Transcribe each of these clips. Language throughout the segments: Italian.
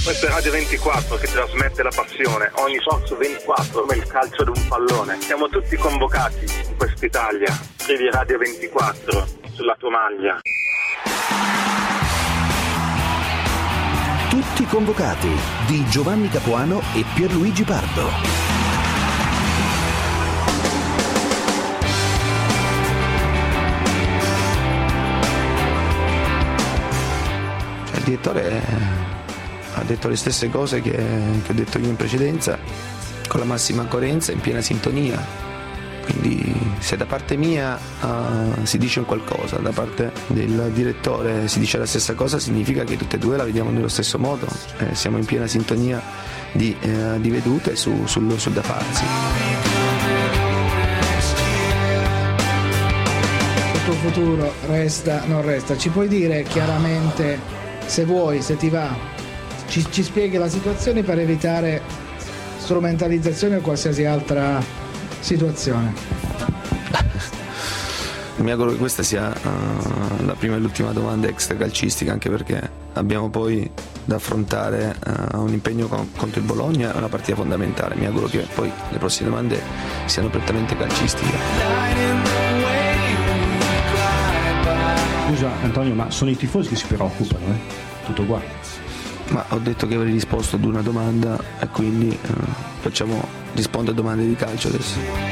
Questa è Radio 24 che trasmette la passione, ogni sorso 24 come il calcio di un pallone. Siamo tutti convocati in quest'Italia. Scrivi Radio 24 sulla tua maglia. Tutti convocati di Giovanni Capuano e Pierluigi Pardo. Il direttore ha detto le stesse cose che ho detto io in precedenza, con la massima coerenza, in piena sintonia. Quindi se da parte mia si dice un qualcosa, da parte del direttore si dice la stessa cosa, significa che tutte e due la vediamo nello stesso modo, siamo in piena sintonia di vedute sul da farsi. Il tuo futuro non resta, ci puoi dire chiaramente, se vuoi, se ti va, ci spieghi la situazione per evitare strumentalizzazione o qualsiasi altra situazione? Mi auguro che questa sia la prima e l'ultima domanda extracalcistica, anche perché abbiamo poi da affrontare un impegno contro il Bologna, una partita fondamentale. Mi auguro che poi le prossime domande siano prettamente calcistiche. Scusa Antonio, ma sono i tifosi che si preoccupano, tutto qua. Ma ho detto che avrei risposto ad una domanda e quindi rispondo a domande di calcio adesso.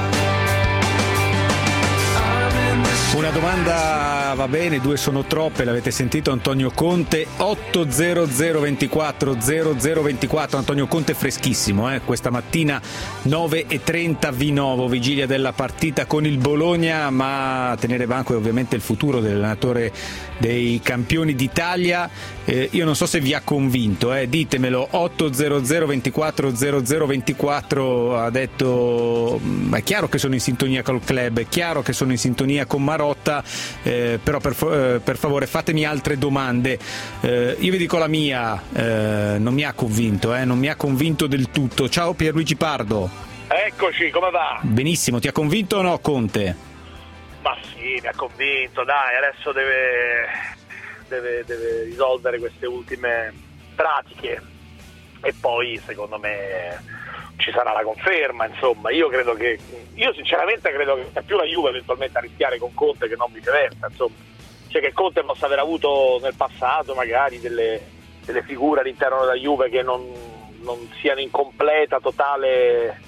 Una domanda va bene, due sono troppe, l'avete sentito Antonio Conte, 80024 0024, Antonio Conte freschissimo, questa mattina 9:30 Vinovo, vigilia della partita con il Bologna, ma a tenere banco è ovviamente il futuro dell'allenatore dei campioni d'Italia. Io non so se vi ha convinto, ditemelo. 80024 0024 ha detto è chiaro che sono in sintonia col club, è chiaro che sono in sintonia con Marotta, però per favore fatemi altre domande. Io vi dico la mia, non mi ha convinto, non mi ha convinto del tutto. Ciao Pierluigi Pardo. Eccoci, come va? Benissimo, ti ha convinto o no Conte? Ma sì, mi ha convinto, dai, adesso deve risolvere queste ultime pratiche e poi secondo me ci sarà la conferma, insomma. Io sinceramente credo che sia più la Juve eventualmente a rischiare con Conte che non viceversa, insomma. Cioè che Conte possa aver avuto nel passato magari delle figure all'interno della Juve che non siano in completa, totale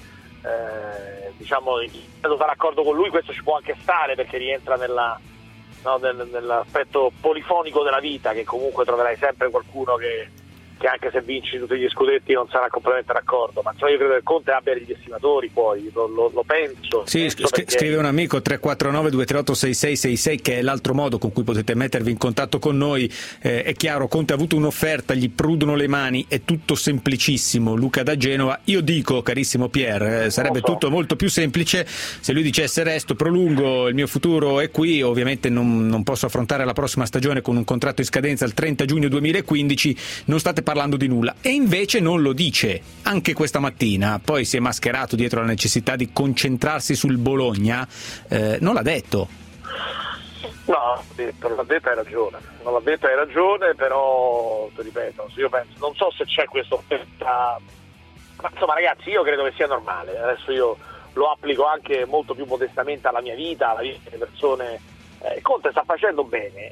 totale accordo con lui. Questo ci può anche stare perché rientra nell'aspetto polifonico della vita, che comunque troverai sempre qualcuno che anche se vinci tutti gli scudetti non sarà completamente d'accordo, ma io credo che Conte abbia degli estimatori, poi lo penso. Sì, scrive un amico 349 238 6666 che è l'altro modo con cui potete mettervi in contatto con noi. È chiaro, Conte ha avuto un'offerta, gli prudono le mani, è tutto semplicissimo. Luca da Genova, io dico, carissimo Pier, sarebbe tutto molto più semplice se lui dicesse resto, prolungo, il mio futuro è qui, ovviamente non posso affrontare la prossima stagione con un contratto in scadenza il 30 giugno 2015, non state parlando di nulla, e invece non lo dice. Anche questa mattina poi si è mascherato dietro la necessità di concentrarsi sul Bologna, non l'ha detto. No, non l'ha detto, hai ragione, però ti ripeto, io penso, non so se c'è questa offerta, ma insomma ragazzi, io credo che sia normale. Adesso io lo applico anche molto più modestamente alla mia vita, alla vita delle persone. Conte sta facendo bene,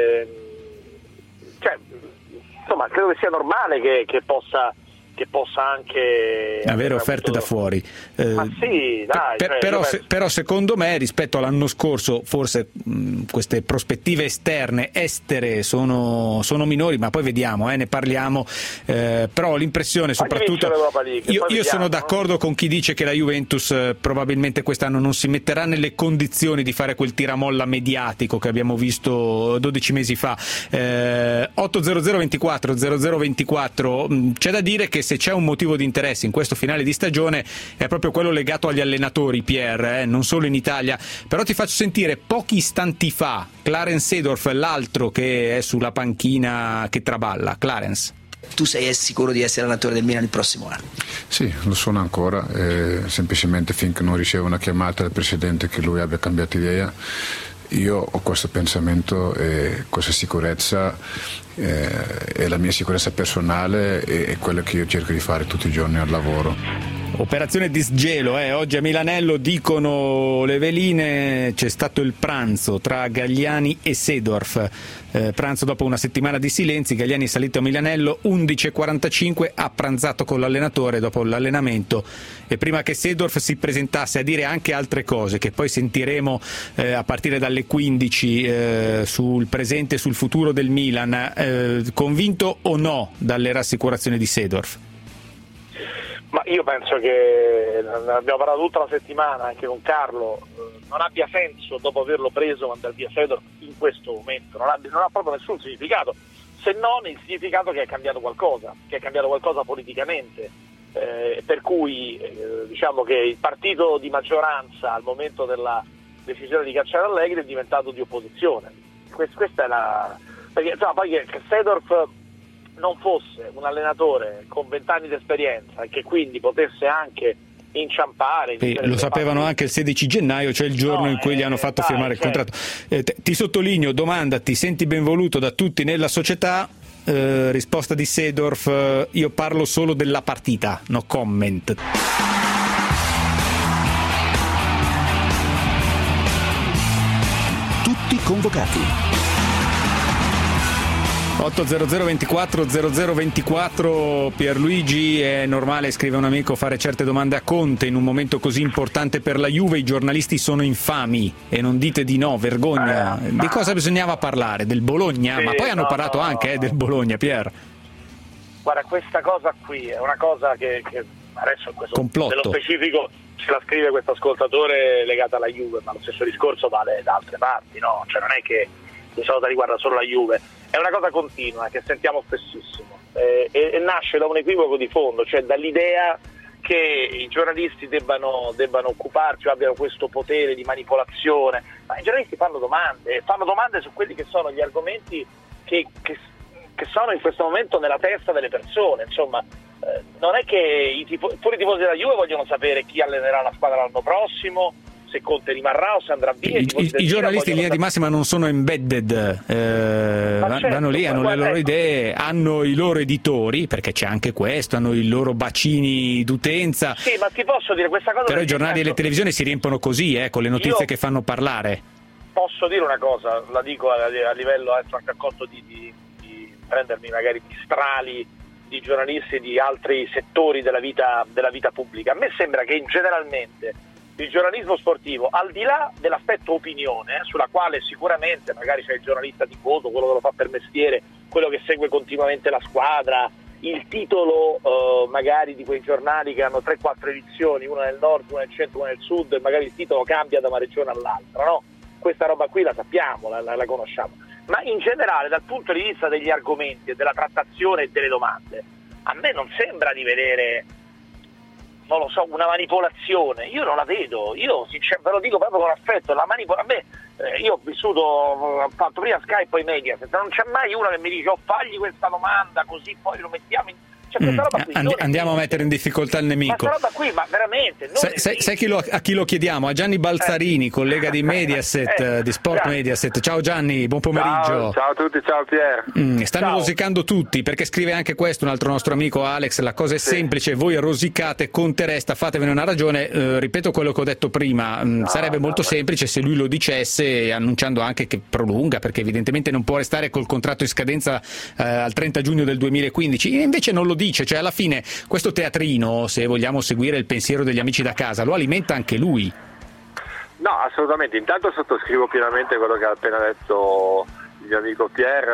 insomma credo che sia normale che possa anche avere offerte da fuori. Ma sì, dai, però secondo me rispetto all'anno scorso forse queste prospettive estere sono minori, ma poi vediamo, ne parliamo, però ho l'impressione, soprattutto io sono d'accordo con chi dice che la Juventus probabilmente quest'anno non si metterà nelle condizioni di fare quel tiramolla mediatico che abbiamo visto 12 mesi fa. 80024 0024, c'è da dire che se c'è un motivo di interesse in questo finale di stagione è proprio quello legato agli allenatori, Pier, non solo in Italia. Però ti faccio sentire pochi istanti fa Clarence Seedorf, l'altro che è sulla panchina che traballa. Clarence. Tu sei sicuro di essere allenatore del Milan il prossimo anno? Sì, lo sono ancora, semplicemente finché non ricevo una chiamata del presidente che lui abbia cambiato idea io ho questo pensamento e questa sicurezza, e la mia sicurezza personale è quello che io cerco di fare tutti i giorni al lavoro. Operazione disgelo, oggi a Milanello, dicono le veline, c'è stato il pranzo tra Galliani e Seedorf, pranzo dopo una settimana di silenzi. Galliani è salito a Milanello 11:45, ha pranzato con l'allenatore dopo l'allenamento e prima che Seedorf si presentasse a dire anche altre cose che poi sentiremo a partire dalle 15 sul presente e sul futuro del Milan. Convinto o no dalle rassicurazioni di Seedorf? Ma io penso che, abbiamo parlato tutta la settimana anche con Carlo, non abbia senso dopo averlo preso mandare via Seedorf in questo momento, non ha proprio nessun significato, se non il significato che è cambiato qualcosa politicamente, per cui diciamo che il partito di maggioranza al momento della decisione di cacciare Allegri è diventato di opposizione. Questa è la... perché poi che Seedorf non fosse un allenatore con 20 anni di esperienza e che quindi potesse anche inciampare. Lo sapevano anche il 16 gennaio, cioè il giorno in cui gli hanno fatto firmare il contratto. Ti sottolineo, domanda: ti senti ben voluto da tutti nella società? Risposta di Seedorf: io parlo solo della partita, no comment. Tutti convocati. 800 24 0024. Pierluigi, è normale, scrive un amico, fare certe domande a Conte in un momento così importante per la Juve? I giornalisti sono infami e non dite di no, vergogna. Di cosa bisognava parlare? Del Bologna? Sì, ma poi hanno parlato anche del Bologna, Pier. Guarda, questa cosa qui è una cosa che adesso nello specifico ce la scrive questo ascoltatore legata alla Juve, ma lo stesso discorso vale da altre parti, no? Cioè non è che questa cosa riguarda solo la Juve, è una cosa continua che sentiamo spessissimo e nasce da un equivoco di fondo, cioè dall'idea che i giornalisti debbano occuparsi o abbiano questo potere di manipolazione, ma i giornalisti fanno domande su quelli che sono gli argomenti che sono in questo momento nella testa delle persone, insomma. Non è che pure i tifosi della Juve vogliono sapere chi allenerà la squadra l'anno prossimo, se Conte rimarrà o se andrà via. I giornalisti in linea di massima non sono embedded, vanno lì, hanno le loro idee, hanno i loro editori, perché c'è anche questo, hanno i loro bacini d'utenza. Sì, ma ti posso dire questa cosa. Però i giornali e le televisioni si riempiono così, con le notizie che fanno parlare. Posso dire una cosa, la dico a livello anche a costo di prendermi magari di strali di giornalisti di altri settori della vita pubblica. A me sembra che generalmente il giornalismo sportivo, al di là dell'aspetto opinione, sulla quale sicuramente magari c'è il giornalista di voto, quello che lo fa per mestiere, quello che segue continuamente la squadra, il titolo magari di quei giornali che hanno 3-4 edizioni, una nel nord, una nel centro, una nel sud, e magari il titolo cambia da una regione all'altra, no? Questa roba qui la sappiamo, la conosciamo. Ma in generale, dal punto di vista degli argomenti e della trattazione e delle domande, a me non sembra di vedere, non lo so, una manipolazione. Io non la vedo, ve lo dico proprio con affetto, io ho vissuto, ho fatto prima Sky e poi Mediaset, non c'è mai uno che mi dice fagli questa domanda così poi lo mettiamo in... Cioè, roba qui, andiamo a mettere in difficoltà il nemico. Ma questa roba qui, ma veramente sai a chi lo chiediamo? A Gianni Balzarini, collega di Mediaset, di Sport Mediaset. Ciao Gianni, buon pomeriggio. Ciao a tutti, ciao Pier. Stanno rosicando tutti, perché scrive anche questo un altro nostro amico Alex: la cosa è semplice, voi rosicate, Conte resta, fatevene una ragione. Ripeto quello che ho detto prima, sarebbe molto semplice se lui lo dicesse, annunciando anche che prolunga, perché evidentemente non può restare col contratto in scadenza al 30 giugno del 2015, invece non lo dice, cioè alla fine questo teatrino, se vogliamo seguire il pensiero degli amici da casa, lo alimenta anche lui. No, assolutamente, intanto sottoscrivo pienamente quello che ha appena detto il mio amico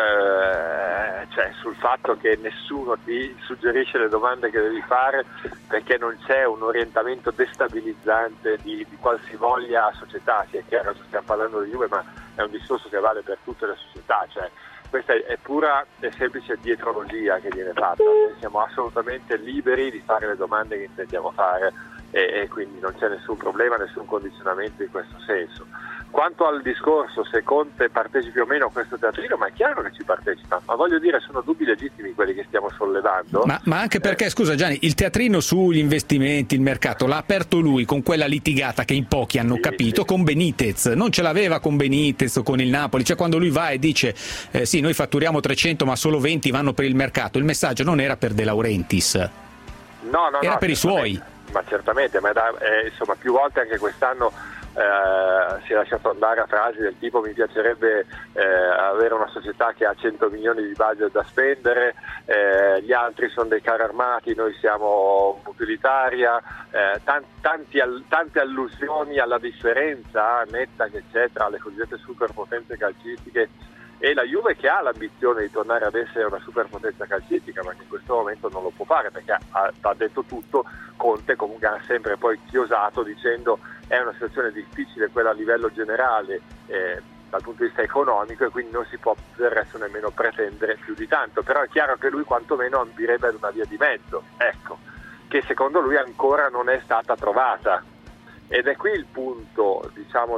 Pier, cioè sul fatto che nessuno ti suggerisce le domande che devi fare, perché non c'è un orientamento destabilizzante di qualsivoglia società. Sia chiaro, stiamo parlando di Juve, ma è un discorso che vale per tutte le società, cioè questa è pura e semplice dietrologia che viene fatta. Noi siamo assolutamente liberi di fare le domande che intendiamo fare e quindi non c'è nessun problema, nessun condizionamento in questo senso. Quanto al discorso se Conte partecipi o meno a questo teatrino, ma è chiaro che ci partecipa, ma voglio dire, sono dubbi legittimi quelli che stiamo sollevando. sollevando. Ma anche perché, scusa Gianni, il teatrino sugli investimenti, il mercato, l'ha aperto lui con quella litigata che in pochi hanno capito con Benitez. Non ce l'aveva con Benitez o con il Napoli, cioè quando lui va e dice sì, noi fatturiamo 300 ma solo 20 vanno per il mercato, il messaggio non era per De Laurentiis, era per i suoi. Ma certamente, insomma, più volte anche quest'anno si è lasciato andare a frasi del tipo mi piacerebbe avere una società che ha 100 milioni di budget da spendere, gli altri sono dei carri armati, noi siamo utilitaria, tante allusioni alla differenza netta che c'è tra le cosiddette superpotenze calcistiche e la Juve, che ha l'ambizione di tornare ad essere una superpotenza calcistica, ma che in questo momento non lo può fare perché ha detto tutto. Conte comunque ha sempre poi chiosato dicendo è una situazione difficile quella a livello generale dal punto di vista economico, e quindi non si può del resto nemmeno pretendere più di tanto, però è chiaro che lui quantomeno ambirebbe ad una via di mezzo, ecco, che secondo lui ancora non è stata trovata, ed è qui il punto, diciamo,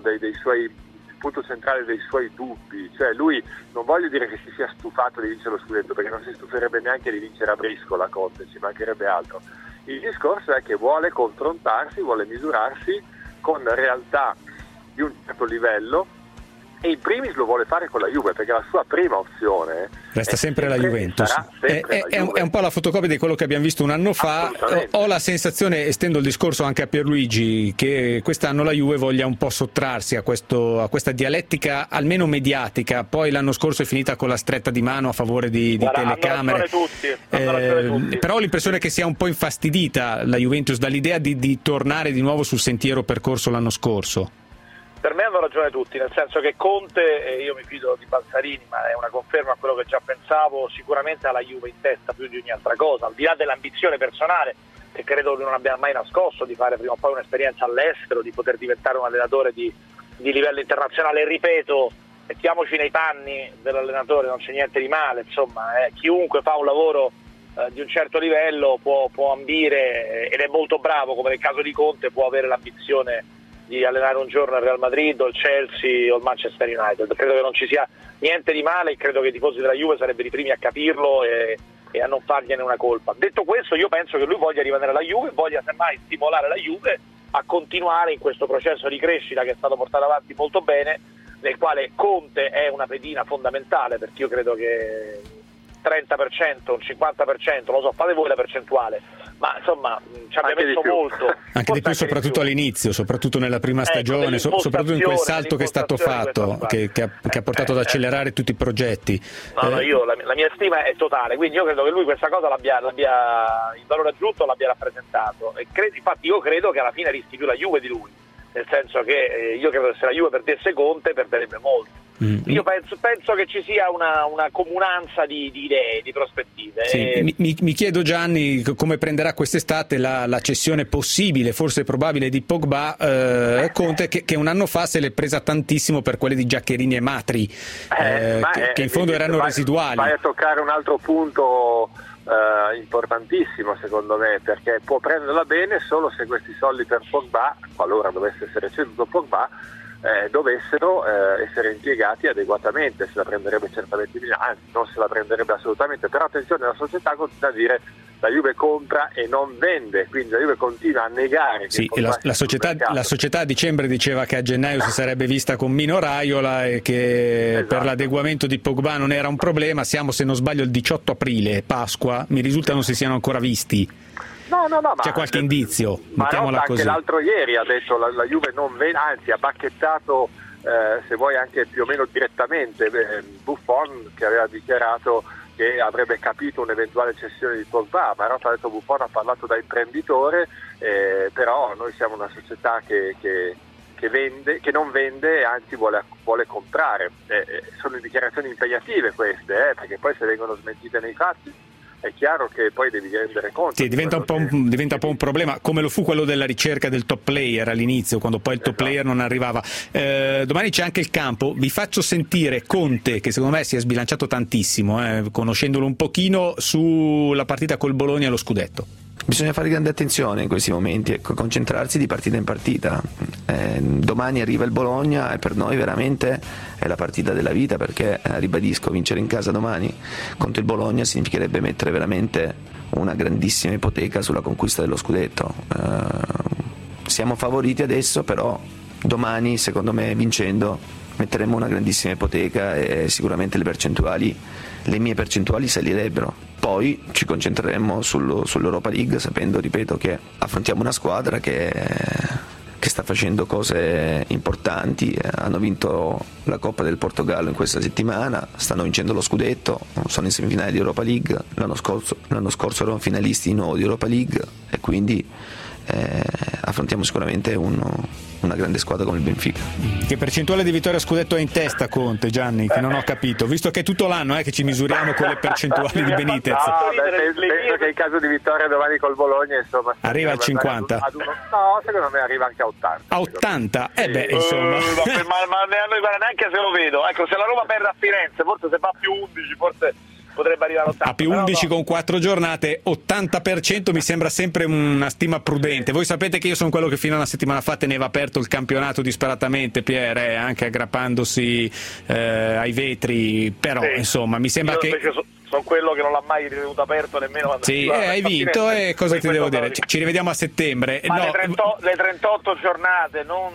il punto centrale dei suoi dubbi. Cioè lui, non voglio dire che si sia stufato di vincere lo scudetto, perché non si stuferebbe neanche di vincere a Briscola Conte, ci mancherebbe altro. Il discorso è che vuole confrontarsi, vuole misurarsi con realtà di un certo livello, e in primis lo vuole fare con la Juve, perché la sua prima opzione resta sempre la Juventus. È un po' la fotocopia di quello che abbiamo visto un anno fa. Ho la sensazione, estendo il discorso anche a Pierluigi, che quest'anno la Juve voglia un po' sottrarsi a questa dialettica almeno mediatica. Poi l'anno scorso è finita con la stretta di mano a favore di telecamere, però ho l'impressione che sia un po' infastidita la Juventus dall'idea di tornare di nuovo sul sentiero percorso l'anno scorso. Per me hanno ragione tutti, nel senso che Conte, io mi fido di Balzarini, ma è una conferma a quello che già pensavo, sicuramente ha la Juve in testa più di ogni altra cosa, al di là dell'ambizione personale, che credo che non abbia mai nascosto, di fare prima o poi un'esperienza all'estero, di poter diventare un allenatore di livello internazionale. E ripeto, mettiamoci nei panni dell'allenatore, non c'è niente di male, insomma, chiunque fa un lavoro di un certo livello può ambire, ed è molto bravo, come nel caso di Conte, può avere l'ambizione di allenare un giorno il Real Madrid o il Chelsea o il Manchester United. Credo che non ci sia niente di male, e credo che i tifosi della Juve sarebbero i primi a capirlo e a non fargliene una colpa. Detto questo, io penso che lui voglia rimanere alla Juve, voglia semmai stimolare la Juve a continuare in questo processo di crescita che è stato portato avanti molto bene, nel quale Conte è una pedina fondamentale, perché io credo che 30%, un 50%, lo so, fate voi la percentuale, ma insomma ci abbia messo molto. Anche di più, soprattutto all'inizio, soprattutto nella prima stagione, soprattutto in quel salto che è stato fatto, che ha portato ad accelerare tutti i progetti. No, io la mia stima è totale, quindi io credo che lui questa cosa l'abbia il valore aggiunto l'abbia rappresentato, e infatti io credo che alla fine rischi più la Juve di lui, nel senso che io credo che se la Juve perdesse Conte perderebbe molto. Io penso che ci sia una comunanza di idee, di prospettive. Sì, mi chiedo, Gianni, come prenderà quest'estate la cessione possibile, forse probabile, di Pogba. Conte che un anno fa se l'è presa tantissimo per quelle di Giaccherini e Matri, che in fondo erano residuali. Vai a toccare un altro punto importantissimo secondo me, perché può prenderla bene solo se questi soldi per Pogba, qualora dovesse essere ceduto Pogba, dovessero essere impiegati adeguatamente. Se la prenderebbe certamente, anzi non se la prenderebbe assolutamente, però attenzione, la società continua a dire la Juve compra e non vende, quindi la Juve continua a negare che la società a dicembre diceva che a gennaio si sarebbe vista con Mino Raiola e che per l'adeguamento di Pogba non era un problema. Siamo, se non sbaglio, il 18 aprile, Pasqua, mi risulta non si siano ancora visti. No, c'è qualche indizio, mettiamola così. Anche l'altro ieri ha detto la Juve non vende, anzi ha bacchettato, se vuoi anche più o meno direttamente, Buffon, che aveva dichiarato che avrebbe capito un'eventuale cessione di Pogba. Ma in realtà ha detto Buffon, ha parlato da imprenditore, però noi siamo una società che vende, che non vende, anzi vuole comprare. Sono dichiarazioni impegnative queste, perché poi se vengono smentite nei fatti è chiaro che poi devi rendere conto. Sì, diventa un po' un problema, come lo fu quello della ricerca del top player all'inizio, quando poi il top player non arrivava. Domani c'è anche il campo, vi faccio sentire Conte, che secondo me si è sbilanciato tantissimo, conoscendolo un pochino, sulla partita col Bologna allo scudetto. Bisogna fare grande attenzione in questi momenti, ecco, concentrarsi di partita in partita. Domani arriva il Bologna e per noi veramente è la partita della vita, perché ribadisco, vincere in casa domani contro il Bologna significherebbe mettere veramente una grandissima ipoteca sulla conquista dello scudetto. Siamo favoriti adesso, però domani secondo me vincendo metteremo una grandissima ipoteca e sicuramente le mie percentuali salirebbero. Poi ci concentreremo sull'Europa League, sapendo, ripeto, che affrontiamo una squadra che sta facendo cose importanti. Hanno vinto la Coppa del Portogallo in questa settimana, stanno vincendo lo scudetto, sono in semifinale di Europa League, l'anno scorso erano finalisti di nuovo di Europa League, e quindi affrontiamo sicuramente una grande squadra come il Benfica. Che percentuale di vittoria a scudetto è in testa Conte, Gianni? Che non ho capito, visto che è tutto l'anno che ci misuriamo con le percentuali di Benitez. No, penso che in caso di vittoria domani col Bologna, insomma, arriva al 50. No, secondo me arriva anche a 80. A 80? Insomma. Ma neanche se lo vedo. Ecco, se la Roma perde a Firenze, forse se va più 11, forse potrebbe arrivare a 80. A più 11 con 4 giornate, 80% mi sembra sempre una stima prudente. Voi sapete che io sono quello che fino a una settimana fa teneva aperto il campionato disperatamente, Pierre, anche aggrappandosi ai vetri, però sì, insomma mi sembra che sono quello che non l'ha mai tenuto aperto nemmeno quando sì, hai vinto, e cosa ti devo dire? Ci rivediamo a settembre. Ma le 38 giornate non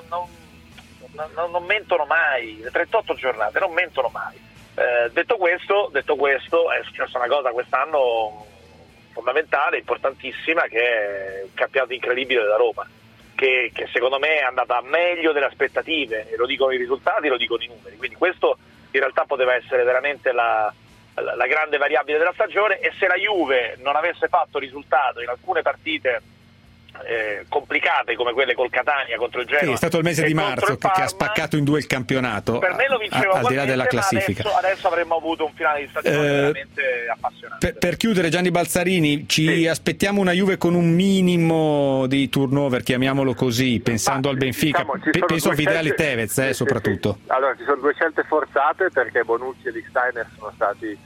mentono mai, le 38 giornate non mentono mai. Detto questo, è successa una cosa quest'anno fondamentale, importantissima, che è un campionato incredibile della Roma, che secondo me è andata meglio delle aspettative, e lo dicono i risultati, lo dicono i numeri, quindi questo in realtà poteva essere veramente la grande variabile della stagione. E se la Juve non avesse fatto risultato in alcune partite complicate come quelle col Catania contro il Genoa, sì, è stato il mese di marzo che ha spaccato in due il campionato, per me lo vinceva al di là della classifica. Adesso avremmo avuto un finale di stagione veramente appassionante. Per chiudere, Gianni Balzarini, ci aspettiamo una Juve con un minimo di turnover, chiamiamolo così, pensando al Benfica, penso a Vidal Tevez soprattutto. Sì. Allora, ci sono due scelte forzate, perché Bonucci e Lichtsteiner sono stati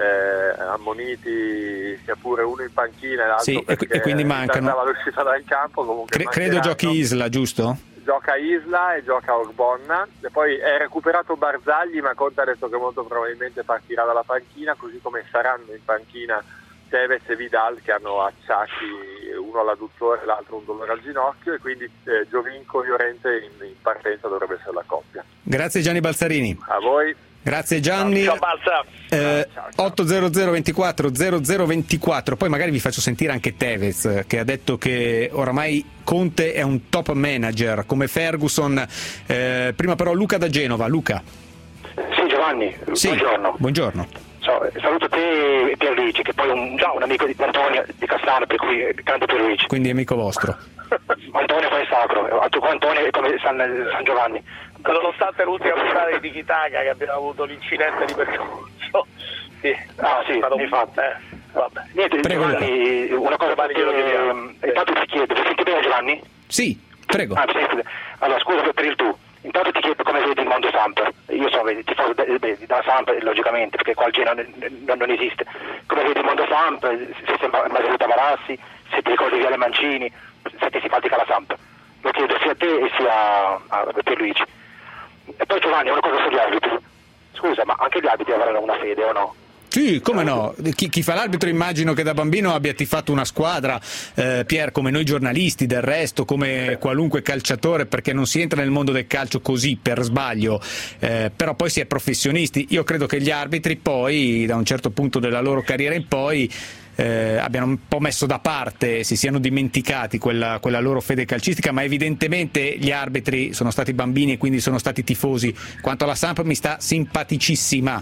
ammoniti, sia pure uno in panchina e l'altro sì, e quindi mancano l'uscita dal campo. Comunque credo giochi Isla, giusto? Gioca Isla e gioca Ogbonna, e poi è recuperato Barzagli, ma Conte ha detto che molto probabilmente partirà dalla panchina, così come saranno in panchina Tevez e Vidal, che hanno acciacchi, uno all'adduttore e l'altro un dolore al ginocchio, e quindi Giovinco Llorente in partenza dovrebbe essere la coppia. Grazie Gianni Balzarini. A voi. Grazie Gianni. Ciao Balza. 800 24 0024. Poi magari vi faccio sentire anche Tevez, che ha detto che oramai Conte è un top manager come Ferguson. Prima però Luca da Genova. Luca. Sì, Giovanni, sì, buongiorno. Saluto te e Pierluigi, che poi è un amico di Antonio di Cassano, per cui è grande Pierluigi. Quindi è amico vostro. Antonio come sacro, tu con Antonio è come San Giovanni. Nonostante l'ultima puntata di Tiki-Taka che abbiamo avuto l'incidente di percorso. Sì, infatti. Vabbè. Niente, prego, Giovanni, una cosa intanto ti chiedo, mi senti bene Giovanni? Sì, prego. Allora scusa per il tu. Intanto ti chiedo come vedi il mondo Samp. Io so, tifoso da Samp, logicamente, perché qua al Genoa non esiste. Come vedi il mondo Samp, se sembra Margherita Marassi, se ti ricordi Viale Mancini, se ti simpatica la Samp. Lo chiedo sia a te e sia a Pierluigi. E poi Giovanni, una cosa sugli arbitri. Scusa, ma anche gli arbitri avranno una fede o no? Sì, come no? Chi fa l'arbitro immagino che da bambino abbia tifato una squadra, Pier, come noi giornalisti del resto, come qualunque calciatore, perché non si entra nel mondo del calcio così per sbaglio, però poi si è professionisti. Io credo che gli arbitri poi, da un certo punto della loro carriera in poi, abbiano un po' messo da parte, si siano dimenticati quella loro fede calcistica, ma evidentemente gli arbitri sono stati bambini e quindi sono stati tifosi. Quanto alla Samp mi sta simpaticissima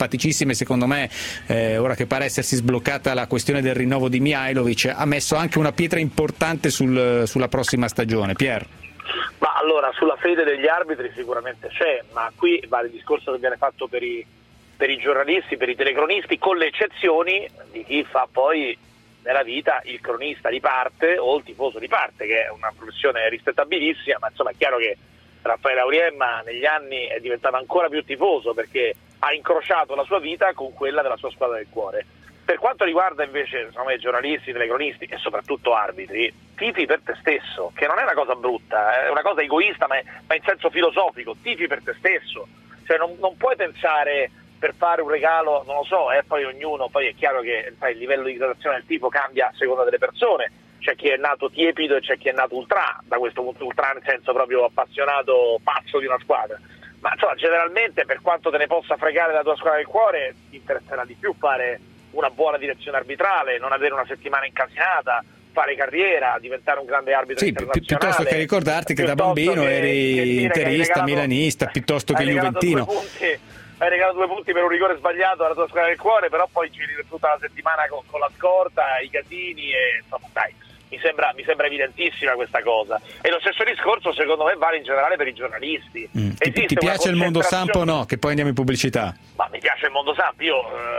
e secondo me ora che pare essersi sbloccata la questione del rinnovo di Mihajlovic, ha messo anche una pietra importante sulla prossima stagione. Pier? Ma allora, sulla fede degli arbitri sicuramente c'è, ma qui vale il discorso che viene fatto per i giornalisti, per i telecronisti, con le eccezioni di chi fa poi nella vita il cronista di parte o il tifoso di parte, che è una professione rispettabilissima, ma insomma è chiaro che Raffaele Auriemma negli anni è diventato ancora più tifoso perché ha incrociato la sua vita con quella della sua squadra del cuore. Per quanto riguarda invece i giornalisti, telecronisti e soprattutto arbitri, tifi per te stesso, che non è una cosa brutta, è una cosa egoista ma in senso filosofico, tifi per te stesso, cioè non puoi pensare per fare un regalo, non lo so, poi ognuno, poi è chiaro che il livello di gradazione del tifo cambia a seconda delle persone, c'è chi è nato tiepido e c'è chi è nato ultra, da questo punto ultra nel senso proprio appassionato, pazzo di una squadra. Ma insomma, generalmente per quanto te ne possa fregare la tua squadra del cuore, ti interesserà di più fare una buona direzione arbitrale, non avere una settimana incasinata, fare carriera, diventare un grande arbitro internazionale. Piuttosto che ricordarti che da bambino eri interista, milanista, piuttosto che juventino. Hai regalato 2 punti per un rigore sbagliato alla tua squadra del cuore, però poi giri tutta la settimana con la scorta, i casini e insomma dai. Mi sembra evidentissima questa cosa, e lo stesso discorso secondo me vale in generale per i giornalisti. Ti piace il mondo Samp o no? Che poi andiamo in pubblicità. Ma mi piace il mondo Samp, io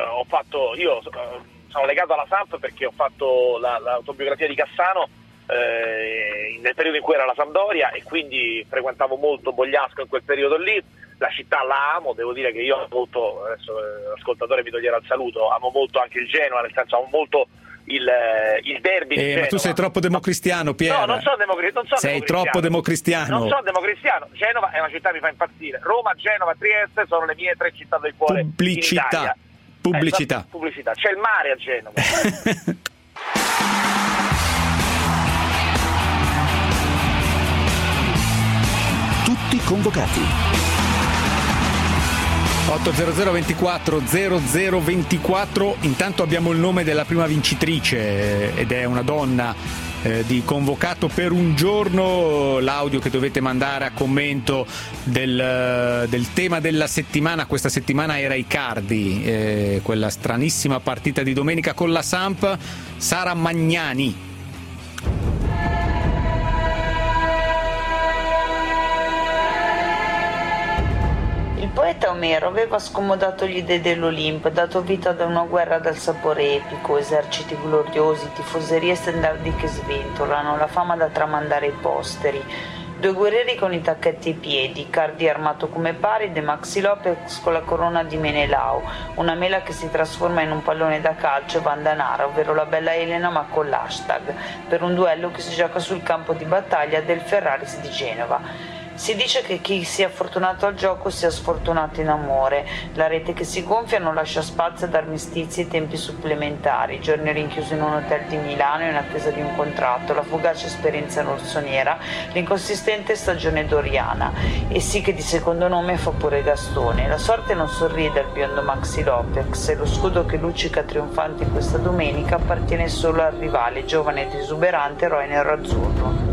sono legato alla Samp perché ho fatto l'autobiografia di Cassano nel periodo in cui era la Sampdoria, e quindi frequentavo molto Bogliasco in quel periodo lì. La città la amo, devo dire che io amo molto, adesso l'ascoltatore mi toglierà il saluto, amo molto anche il Genoa, nel senso amo molto il derby di Genova. Ma tu sei troppo democristiano, Pier. No, non sono democristiano. Sei troppo democristiano. Non sono democristiano. Genova è una città che mi fa impazzire. Roma, Genova, Trieste sono le mie 3 città del cuore. Pubblicità. Pubblicità. C'è il mare a Genova. Tutti convocati. 800 24 00 24. Intanto abbiamo il nome della prima vincitrice ed è una donna di Convocato per un giorno. L'audio che dovete mandare a commento del tema della settimana. Questa settimana era Icardi, quella stranissima partita di domenica con la Samp. Sara Magnani. Il poeta Omero aveva scomodato gli dei dell'Olimpo, dato vita ad una guerra dal sapore epico, eserciti gloriosi, tifoserie e stendardi che sventolano, la fama da tramandare ai posteri. 2 guerrieri con i tacchetti ai piedi, Icardi armato come Paride, Maxi Lopez con la corona di Menelao, una mela che si trasforma in un pallone da calcio Vandanara, ovvero la bella Elena ma con l'hashtag, per un duello che si gioca sul campo di battaglia del Ferraris di Genova. Si dice che chi sia fortunato al gioco sia sfortunato in amore. La rete che si gonfia non lascia spazio ad armistizi e tempi supplementari, giorni rinchiusi in un hotel di Milano in attesa di un contratto, la fugace esperienza rossonera, l'inconsistente stagione doriana. E sì che di secondo nome fa pure Gastone. La sorte non sorride al biondo Maxi Lopez e lo scudo che luccica trionfante questa domenica appartiene solo al rivale, giovane ed esuberante eroe nero-azzurro.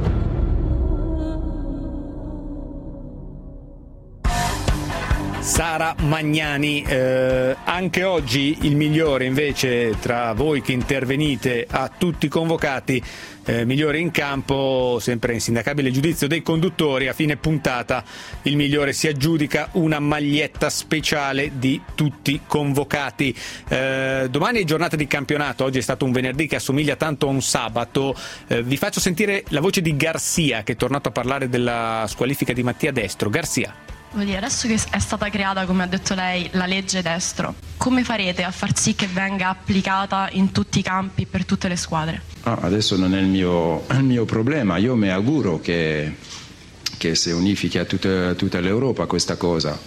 Sara Magnani. Anche oggi il migliore invece tra voi che intervenite a tutti convocati, migliore in campo, sempre insindacabile giudizio dei conduttori. A fine puntata il migliore si aggiudica una maglietta speciale di tutti convocati. Domani è giornata di campionato, oggi è stato un venerdì che assomiglia tanto a un sabato. Vi faccio sentire la voce di Garcia, che è tornato a parlare della squalifica di Mattia Destro. Garcia. Adesso che è stata creata, come ha detto lei, la legge Destro, come farete a far sì che venga applicata in tutti i campi per tutte le squadre? Adesso non è il mio problema. Io mi auguro che si unifichi a tutta l'Europa questa cosa.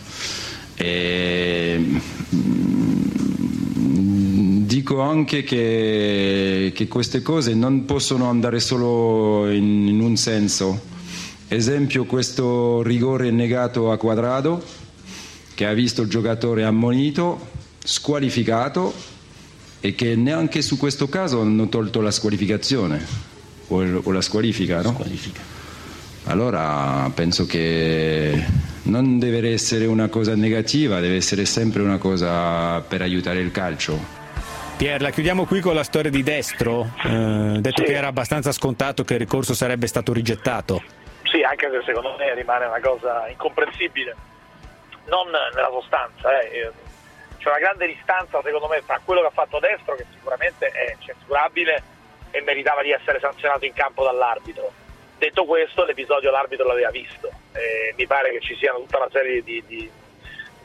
Dico anche che queste cose non possono andare solo in un senso. Esempio, questo rigore negato a Quadrado, che ha visto il giocatore ammonito, squalificato, e che neanche su questo caso hanno tolto la squalificazione o la squalifica, no? Squalifica. Allora penso che non deve essere una cosa negativa, deve essere sempre una cosa per aiutare il calcio. Pier, la chiudiamo qui con la storia di Destro, detto che era abbastanza scontato che il ricorso sarebbe stato rigettato. Sì, anche se secondo me rimane una cosa incomprensibile, non nella sostanza. C'è una grande distanza secondo me tra quello che ha fatto Destro, che sicuramente è censurabile e meritava di essere sanzionato in campo dall'arbitro. Detto questo, l'episodio l'arbitro l'aveva visto, mi pare che ci siano tutta una serie di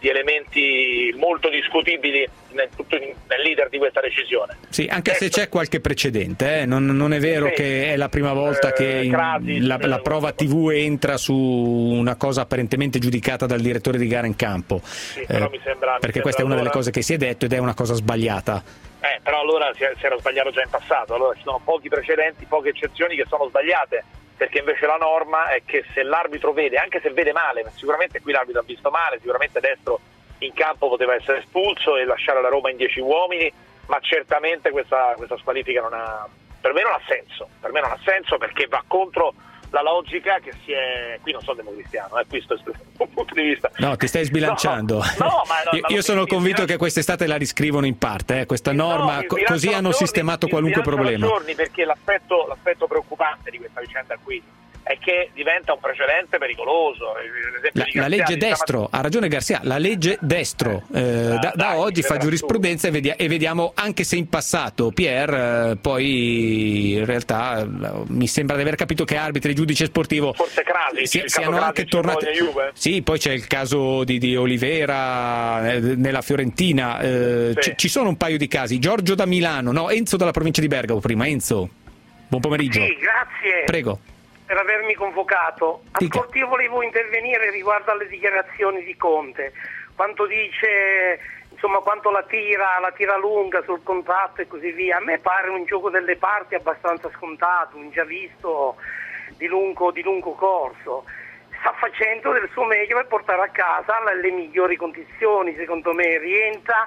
di elementi molto discutibili nel leader di questa decisione. Sì, anche se c'è qualche precedente, non è vero che è la prima volta che la prova TV entra su una cosa apparentemente giudicata dal direttore di gara in campo, però mi sembra questa è una delle cose che si è detto ed è una cosa sbagliata. Però allora si era sbagliato già in passato, allora ci sono pochi precedenti, poche eccezioni che sono sbagliate, perché invece la norma è che se l'arbitro vede, anche se vede male, sicuramente qui l'arbitro ha visto male, sicuramente Destro in campo poteva essere espulso e lasciare la Roma in 10 uomini, ma certamente questa squalifica per me non ha senso, perché va contro la logica che si è... Qui non sono democristiano, qui sto esprimendo un punto di vista. No, ti stai sbilanciando. Io sono convinto che quest'estate la riscrivono in parte, questa norma, così hanno sistemato qualunque problema. Perché l'aspetto preoccupante di questa vicenda qui è che diventa un precedente pericoloso. La legge Destro, ha ragione Garcia, la legge Destro da oggi fa giurisprudenza e vediamo, anche se in passato Pierre poi in realtà mi sembra di aver capito che arbitri e giudice sportivo forse Krasic, siano anche tornati. Sì, poi c'è il caso di Olivera nella Fiorentina, ci sono un paio di casi. Giorgio da Milano, Enzo dalla provincia di Bergamo prima. Enzo, buon pomeriggio. Sì, grazie. Prego. Per avermi convocato. Ascolti, volevo intervenire riguardo alle dichiarazioni di Conte, quanto dice, insomma, quanto la tira lunga sul contratto e così via. A me pare un gioco delle parti abbastanza scontato, un già visto di lungo corso. Sta facendo del suo meglio per portare a casa le migliori condizioni, secondo me rientra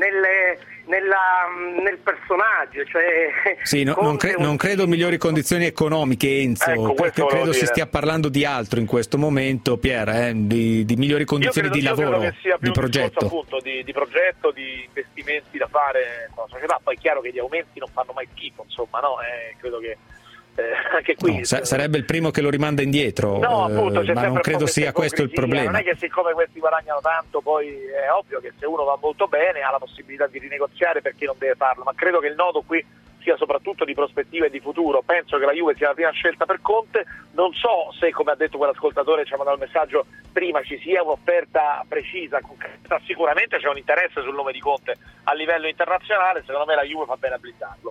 nel personaggio, cioè sì, non credo migliori condizioni economiche, Enzo, credo si stia parlando di altro in questo momento, Pier, di migliori condizioni di lavoro, che sia più di progetto, appunto, di progetto, di investimenti da fare nella società. Poi è chiaro che gli aumenti non fanno mai schifo, insomma, credo che anche qui sarebbe il primo che lo rimanda indietro, appunto, ma non credo sia questo il problema. Non è che siccome questi guadagnano tanto, poi è ovvio che se uno va molto bene ha la possibilità di rinegoziare, perché non deve farlo, ma credo che il nodo qui sia soprattutto di prospettiva e di futuro. Penso che la Juve sia la prima scelta per Conte, non so se, come ha detto quell'ascoltatore, ci ha mandato il messaggio prima, ci sia un'offerta precisa, concreta. Sicuramente c'è un interesse sul nome di Conte a livello internazionale, secondo me la Juve fa bene a blindarlo.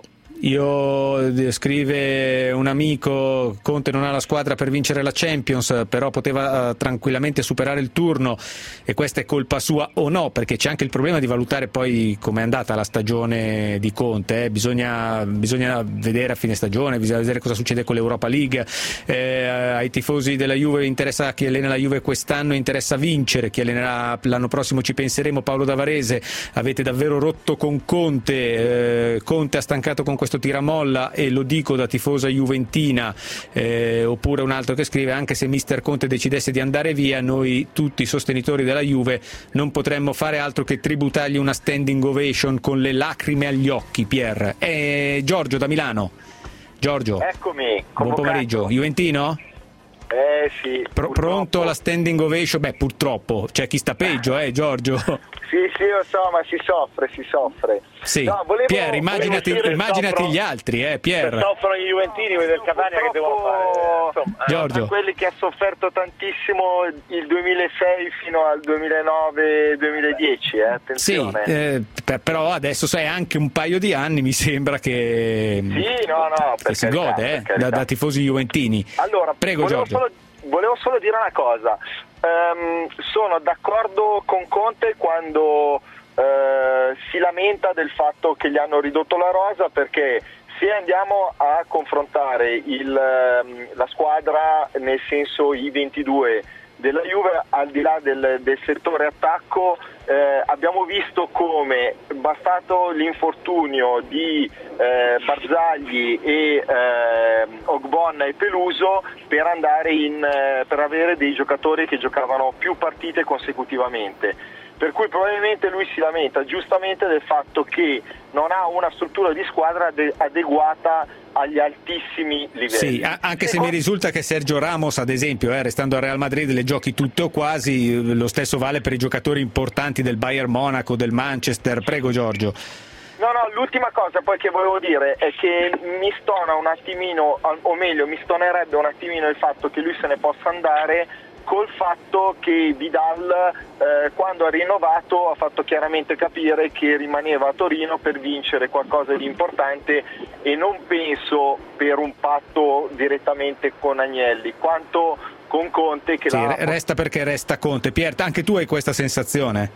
Scrive un amico, Conte non ha la squadra per vincere la Champions, però poteva tranquillamente superare il turno, e questa è colpa sua o no? Perché c'è anche il problema di valutare poi com'è andata la stagione di Conte, bisogna vedere a fine stagione, bisogna vedere cosa succede con l'Europa League. Ai tifosi della Juve interessa, chi allena la Juve quest'anno interessa vincere, chi allenerà l'anno prossimo ci penseremo. Paolo da Varese, avete davvero rotto con Conte, Conte ha stancato con questo tiramolla, e lo dico da tifosa juventina. Oppure un altro che scrive: anche se mister Conte decidesse di andare via, noi tutti i sostenitori della Juve non potremmo fare altro che tributargli una standing ovation con le lacrime agli occhi. Pier. Giorgio da Milano. Giorgio, eccomi, buon pomeriggio. Juventino? Sì. Pronto alla standing ovation? Beh, purtroppo c'è chi sta peggio, Giorgio. Sì, lo so, ma si soffre. Sì. No, Pier, immaginati gli altri, Pier. Soffrono gli juventini, quelli del Catania, che devono fare. Giorgio. Quelli che ha sofferto tantissimo il 2006 fino al 2009-2010, attenzione. Sì, però adesso sai, anche un paio di anni mi sembra che, che si gode da tifosi juventini. Allora, prego Giorgio. Volevo solo dire una cosa. Sono d'accordo con Conte quando si lamenta del fatto che gli hanno ridotto la rosa, perché se andiamo a confrontare la squadra, nel senso i 22 della Juve, al di là del settore attacco, abbiamo visto come bastato l'infortunio di Barzagli e Ogbonna e Peluso per andare per avere dei giocatori che giocavano più partite consecutivamente. Per cui probabilmente lui si lamenta giustamente del fatto che non ha una struttura di squadra adeguata agli altissimi livelli. Sì, anche se mi risulta che Sergio Ramos, ad esempio, restando al Real Madrid, le giochi tutte o quasi. Lo stesso vale per i giocatori importanti del Bayern Monaco, del Manchester. Prego Giorgio. No, l'ultima cosa poi che volevo dire è che mi stona un attimino, o meglio mi stonerebbe un attimino il fatto che lui se ne possa andare, col fatto che Vidal quando ha rinnovato ha fatto chiaramente capire che rimaneva a Torino per vincere qualcosa di importante, e non penso per un patto direttamente con Agnelli quanto con Conte che resta perché resta Conte. Pier, anche tu hai questa sensazione?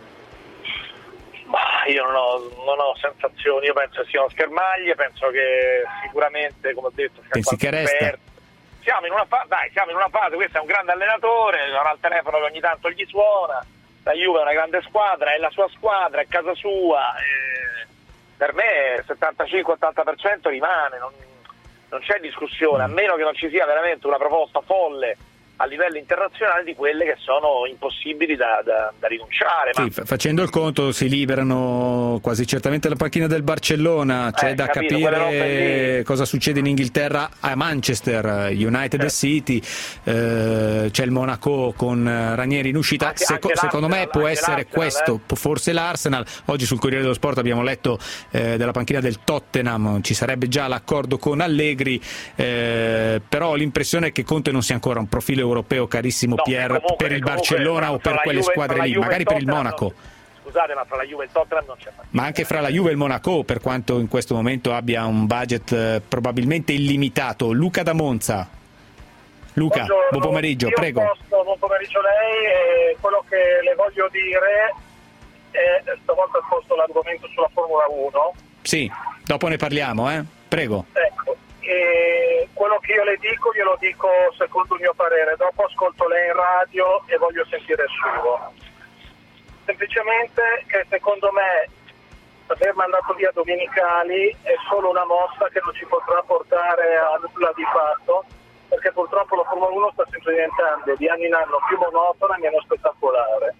Ma io non ho sensazioni, io penso che siano schermaglie, penso che sicuramente, come ho detto, pensi che resta? Siamo in una fase, questo è un grande allenatore, avrà il telefono che ogni tanto gli suona, la Juve è una grande squadra, è la sua squadra, è casa sua, per me il 75-80% rimane, non c'è discussione, a meno che non ci sia veramente una proposta folle a livello internazionale di quelle che sono impossibili da rinunciare. Sì, facendo il conto si liberano quasi certamente la panchina del Barcellona, c'è da capire cosa succede in Inghilterra a Manchester United e City, c'è il Monaco con Ranieri in uscita, secondo me può essere questo, forse l'Arsenal. Oggi sul Corriere dello Sport abbiamo letto della panchina del Tottenham, ci sarebbe già l'accordo con Allegri, però ho l'impressione che Conte non sia ancora un profilo europeo, carissimo Pier, per il Barcellona o per quelle squadre lì, magari per il Monaco. Scusate, ma fra la Juve e il Tottenham non c'è. Ma anche fra la Juve e il Monaco, per quanto in questo momento abbia un budget probabilmente illimitato. Luca da Monza. Luca, buon pomeriggio, prego. Buon pomeriggio a lei, quello che le voglio dire è, stavolta sposto l'argomento sulla Formula 1. Sì, dopo ne parliamo, prego. Ecco. E quello che io le dico, glielo dico secondo il mio parere, dopo ascolto lei in radio e voglio sentire il suo. Semplicemente che secondo me aver mandato via Domenicali è solo una mossa che non ci potrà portare a nulla di fatto, perché purtroppo la Formula 1 sta sempre diventando di anno in anno più monotona e meno spettacolare.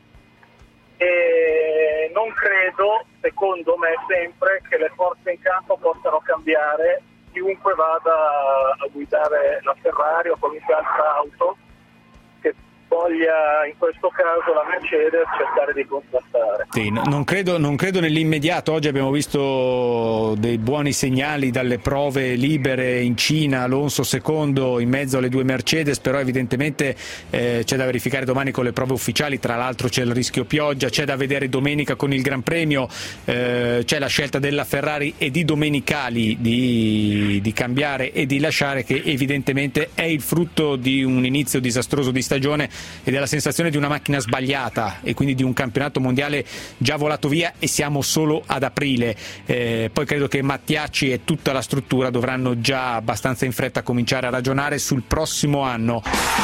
E non credo, secondo me sempre, che le forze in campo possano cambiare chiunque vada a guidare la Ferrari o qualunque altra auto che voglia, in questo caso la Mercedes, cercare di contrastare. Sì, non credo nell'immediato. Oggi abbiamo visto dei buoni segnali dalle prove libere in Cina, Alonso secondo in mezzo alle due Mercedes, però evidentemente c'è da verificare domani con le prove ufficiali, tra l'altro c'è il rischio pioggia, c'è da vedere domenica con il Gran Premio, c'è la scelta della Ferrari e di Domenicali di cambiare e di lasciare, che evidentemente è il frutto di un inizio disastroso di stagione e della sensazione di una macchina sbagliata e quindi di un campionato mondiale già volato via, e siamo solo ad aprile. Poi credo che Mattiacci e tutta la struttura dovranno già abbastanza in fretta cominciare a ragionare sul prossimo anno.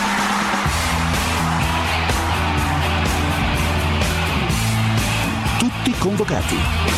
Tutti convocati.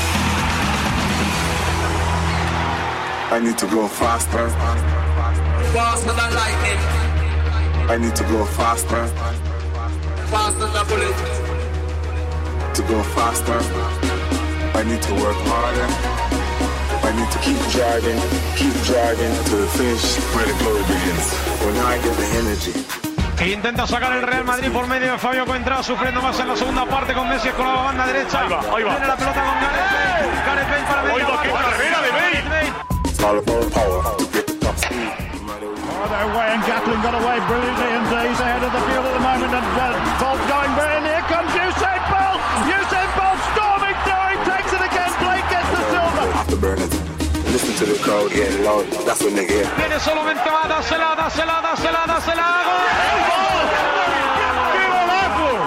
I need to go faster. Faster than lightning. I need to go faster. Faster than bullet. To go faster, I need to work harder. I need to keep driving to the finish where the glory begins. When I get the energy. Intenta sacar el Real Madrid por medio de Fabio Coentrao, sufriendo más en la segunda parte con Messi con la banda derecha. Ahí va. Tiene la pelota con Gareth Bale. Gareth Bale para meter. ¡Qué carrera de Bale! It's all about power to get the top speed. Their way, and Gatlin got away brilliantly, and he's ahead of the field at the moment, and Bolt going brilliant. Here comes Usain Bolt! Usain Bolt storming through, he takes it again, Blake gets the silver. After burning, listen to the crowd getting loud, that's when they get. Viene solamente va, dásela. ¡Qué golazo!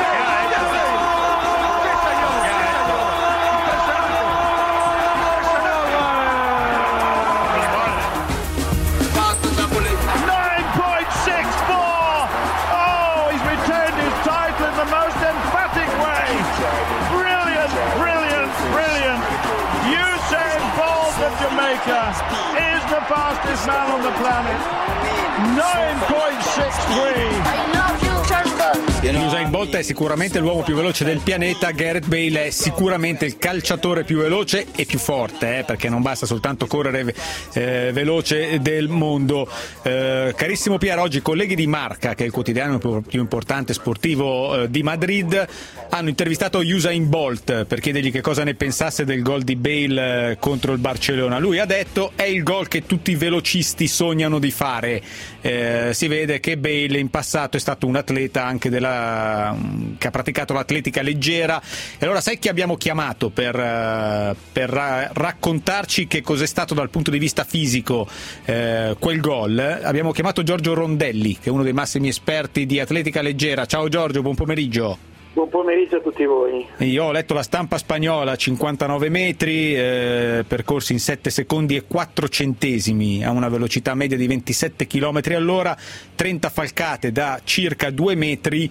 Jamaica is the fastest man on the planet. 9.63. Usain Bolt è sicuramente l'uomo più veloce del pianeta, Gareth Bale è sicuramente il calciatore più veloce e più forte, perché non basta soltanto correre veloce del mondo. Carissimo Pier, oggi colleghi di Marca, che è il quotidiano più importante sportivo di Madrid, hanno intervistato Usain Bolt per chiedergli che cosa ne pensasse del gol di Bale contro il Barcellona. Lui ha detto: è il gol che tutti i velocisti sognano di fare. Si vede che Bale in passato è stato un atleta anche che ha praticato l'atletica leggera. E allora sai chi abbiamo chiamato per raccontarci che cos'è stato dal punto di vista fisico quel gol? Abbiamo chiamato Giorgio Rondelli, che è uno dei massimi esperti di atletica leggera. Ciao Giorgio, buon pomeriggio. Buon pomeriggio a tutti voi. Io ho letto la stampa spagnola, 59 metri, percorsi in 7 secondi e 4 centesimi a una velocità media di 27 km all'ora, 30 falcate da circa 2 metri,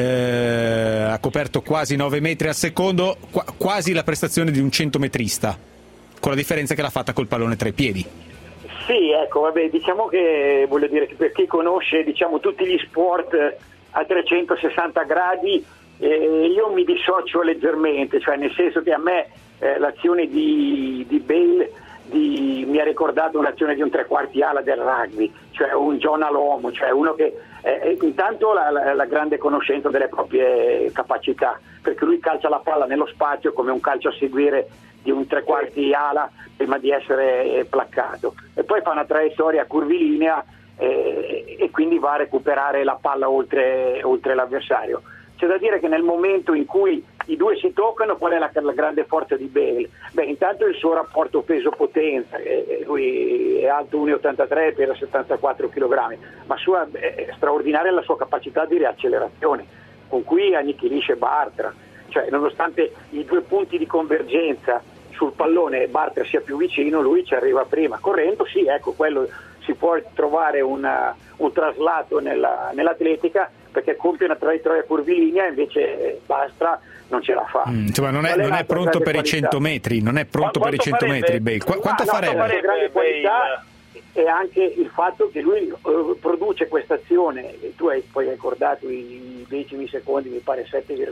ha coperto quasi 9 metri al secondo, quasi la prestazione di un centometrista, con la differenza che l'ha fatta col pallone tra i piedi. Sì, ecco, vabbè, diciamo che voglio dire che per chi conosce tutti gli sport a 360 gradi, io mi dissocio leggermente, cioè nel senso che a me l'azione di Bale mi ha ricordato un'azione di un tre quarti ala del rugby, cioè un John Alomo, cioè uno che intanto la grande conoscenza delle proprie capacità, perché lui calcia la palla nello spazio come un calcio a seguire di un tre quarti ala prima di essere placcato, e poi fa una traiettoria curvilinea e quindi va a recuperare la palla oltre l'avversario. C'è da dire che nel momento in cui i due si toccano, qual è la grande forza di Bale? Beh, intanto il suo rapporto peso-potenza, lui è alto 1,83 e pesa 74 kg, ma straordinaria è la sua capacità di riaccelerazione, con cui annichilisce Bartra, cioè nonostante i due punti di convergenza sul pallone Bartra sia più vicino, lui ci arriva prima. Correndo, sì, ecco, quello si può trovare un traslato nell'atletica, perché compie una traiettoria curvilinea, invece Bartra non ce la fa. Insomma, non è pronto per i 100 metri, non è pronto per i 100 metri Bale. Quanto farebbe? Grande qualità, e anche il fatto che lui produce questa azione, e tu hai poi ricordato i decimi secondi, mi pare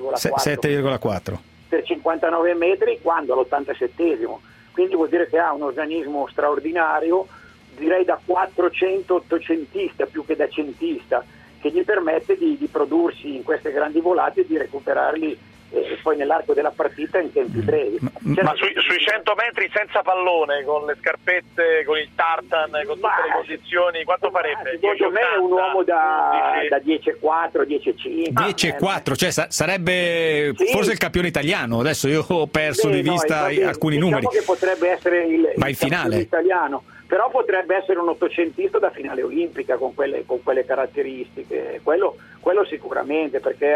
7,4 per 59 metri, quando all'87esimo, quindi vuol dire che ha un organismo straordinario, direi da 400-800ista più che da centista, che gli permette di prodursi in queste grandi volate e di recuperarli poi nell'arco della partita in tempi brevi. Ma sui 100 metri senza pallone, con le scarpette, con il tartan, con tutte le posizioni, quanto farebbe? Secondo me è un uomo da 10,4, 10,5. 10,4, cioè sarebbe forse il campione italiano. Adesso io ho perso di vista alcuni numeri. Che potrebbe essere il finale italiano, però potrebbe essere un ottocentista da finale olimpica con quelle caratteristiche, quello sicuramente, perché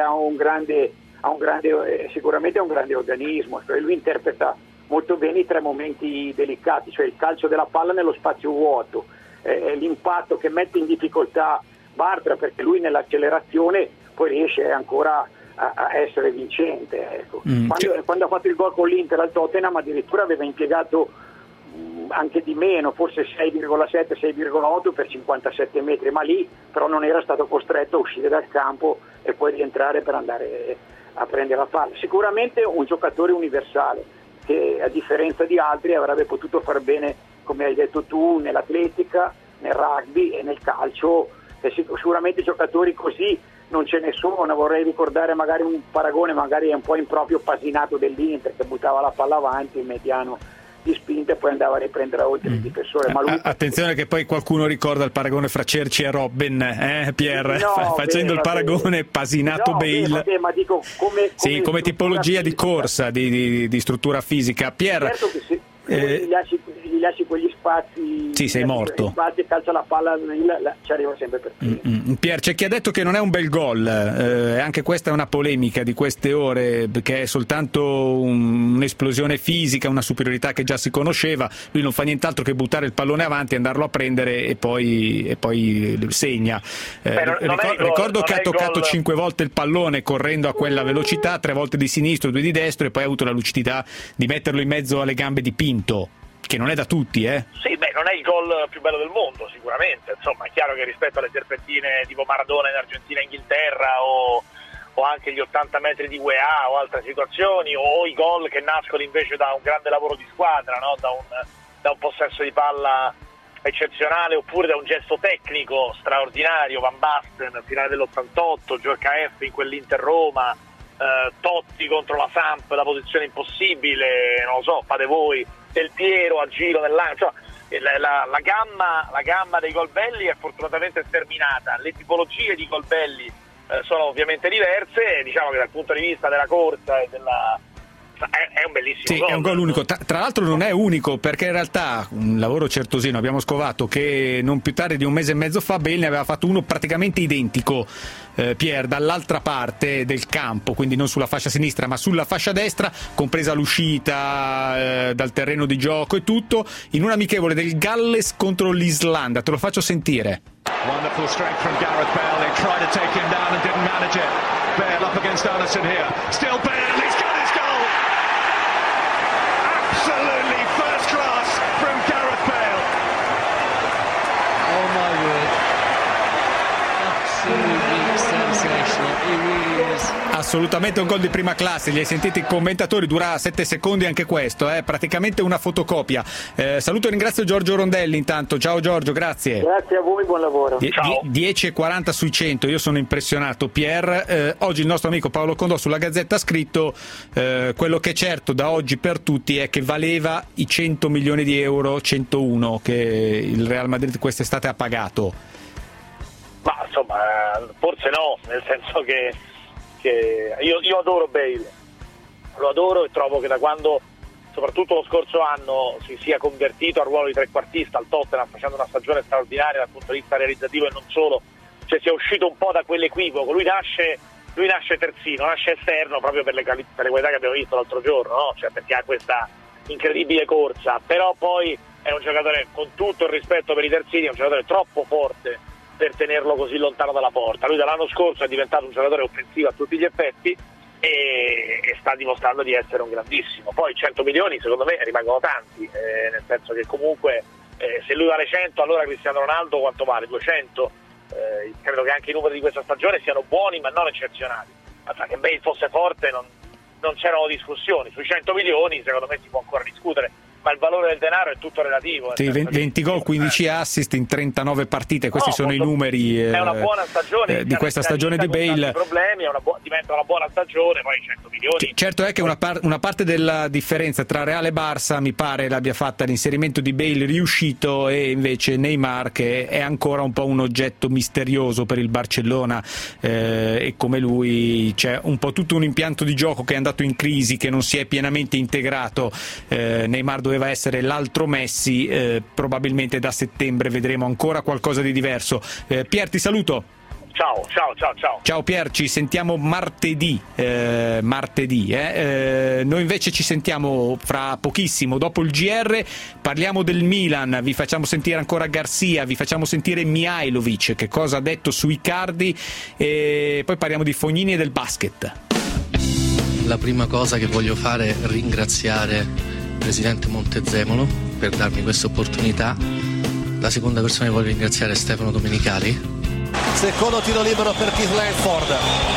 sicuramente ha un grande organismo, cioè lui interpreta molto bene i tre momenti delicati, cioè il calcio della palla nello spazio vuoto, l'impatto che mette in difficoltà Bartra, perché lui nell'accelerazione poi riesce ancora a essere vincente, ecco. Quando ha fatto il gol con l'Inter al Tottenham addirittura aveva impiegato anche di meno, forse 6,7, 6,8 per 57 metri, ma lì però non era stato costretto a uscire dal campo e poi rientrare per andare a prendere la palla. Sicuramente un giocatore universale che, a differenza di altri, avrebbe potuto far bene, come hai detto tu, nell'atletica, nel rugby e nel calcio, e sicuramente giocatori così non ce ne sono. Vorrei ricordare magari un paragone, magari è un po' improprio, Pasinato dell'Inter, che buttava la palla avanti, il mediano di spinta e poi andava a riprendere oltre il difensore. Ma lui... Attenzione che poi qualcuno ricorda il paragone fra Cerci e Robben, Pier, facendo il paragone Pasinato-Bale. Ma dico come tipologia di corsa, di struttura fisica. Pier, certo che sì. Gli lasci quegli spazi, sì, sei morto. Spazi, calcia la palla, ci arriva sempre per primo. Pier, c'è chi ha detto che non è un bel gol, anche questa è una polemica di queste ore, perché è soltanto un'esplosione fisica, una superiorità che già si conosceva. Lui non fa nient'altro che buttare il pallone avanti, andarlo a prendere e poi segna. Ricordo che ha toccato 5 volte il pallone correndo a quella velocità, 3 volte di sinistro, 2 di destro, e poi ha avuto la lucidità di metterlo in mezzo alle gambe di Pinto, che non è da tutti, Sì, non è il gol più bello del mondo, sicuramente. Insomma, è chiaro che rispetto alle serpentine tipo Maradona in Argentina e Inghilterra o o anche gli 80 metri di UEA o altre situazioni, o i gol che nascono invece da un grande lavoro di squadra, no? da un possesso di palla eccezionale, oppure da un gesto tecnico straordinario. Van Basten, finale dell'88, F in quell'Inter Roma, Totti contro la Samp, la posizione impossibile, non lo so, fate voi, Del Piero a giro nell'angolo, cioè, la gamma dei gol belli è fortunatamente sterminata. Le tipologie di gol belli sono ovviamente diverse, diciamo che dal punto di vista della corsa e è un bellissimo gol. È un gol unico, tra l'altro non è unico, perché in realtà un lavoro certosino, abbiamo scovato che non più tardi di un mese e mezzo fa Bale ne aveva fatto uno praticamente identico, Pier, dall'altra parte del campo, quindi non sulla fascia sinistra ma sulla fascia destra, compresa l'uscita dal terreno di gioco e tutto, in un amichevole del Galles contro l'Islanda. Te lo faccio sentire. Wonderful strength from Gareth Bale. They tried to take him down and didn't manage it. Bale up against Alisson here. Still Bale, he's got his goal! Absolutely first class from Gareth Bale. Oh my word. Absolutely sensational. He really is. Assolutamente un gol di prima classe, li hai sentiti i commentatori, dura 7 secondi anche questo, praticamente una fotocopia. Saluto e ringrazio Giorgio Rondelli intanto. Ciao Giorgio, grazie. Grazie a voi, buon lavoro. 10,40 sui 100, io sono impressionato, Pier. Oggi il nostro amico Paolo Condò sulla Gazzetta ha scritto quello che è certo da oggi per tutti è che valeva i 100 milioni di euro, 101 che il Real Madrid quest'estate ha pagato. Ma insomma, forse no, nel senso che io adoro Bale, lo adoro, e trovo che da quando soprattutto lo scorso anno si sia convertito al ruolo di trequartista al Tottenham, facendo una stagione straordinaria dal punto di vista realizzativo e non solo, cioè sia uscito un po' da quell'equivoco. Lui nasce terzino, nasce esterno proprio per le qualità che abbiamo visto l'altro giorno, no? Cioè perché ha questa incredibile corsa, però poi è un giocatore, con tutto il rispetto per i terzini, è un giocatore troppo forte per tenerlo così lontano dalla porta. Lui dall'anno scorso è diventato un giocatore offensivo a tutti gli effetti e sta dimostrando di essere un grandissimo. Poi 100 milioni secondo me rimangono tanti, nel senso che comunque se lui vale 100, allora Cristiano Ronaldo quanto vale? 200? Credo che anche i numeri di questa stagione siano buoni ma non eccezionali. Ma che Bale fosse forte non c'erano discussioni. Sui 100 milioni secondo me si può ancora discutere, ma il valore del denaro è tutto relativo. Sì, 20 gol, 15 assist in 39 partite, questi sono i numeri è una buona stagione, di questa stagione di Bale. Problemi, diventa una buona stagione, poi 100 milioni. Certo è che una parte della differenza tra Real e Barça mi pare l'abbia fatta l'inserimento di Bale riuscito, e invece Neymar che è ancora un po' un oggetto misterioso per il Barcellona, e come lui c'è un po' tutto un impianto di gioco che è andato in crisi, che non si è pienamente integrato. Neymar doveva essere l'altro Messi, probabilmente da settembre vedremo ancora qualcosa di diverso. Pier, ti saluto. Ciao. Ciao Pier, ci sentiamo martedì. Noi invece ci sentiamo fra pochissimo, dopo il GR parliamo del Milan, vi facciamo sentire ancora Garcia, vi facciamo sentire Mihajlovic, che cosa ha detto su Icardi, e poi parliamo di Fognini e del basket. La prima cosa che voglio fare è ringraziare il presidente Montezemolo per darmi questa opportunità. La seconda persona che voglio ringraziare è Stefano Domenicali. Secondo tiro libero per Keith Langford,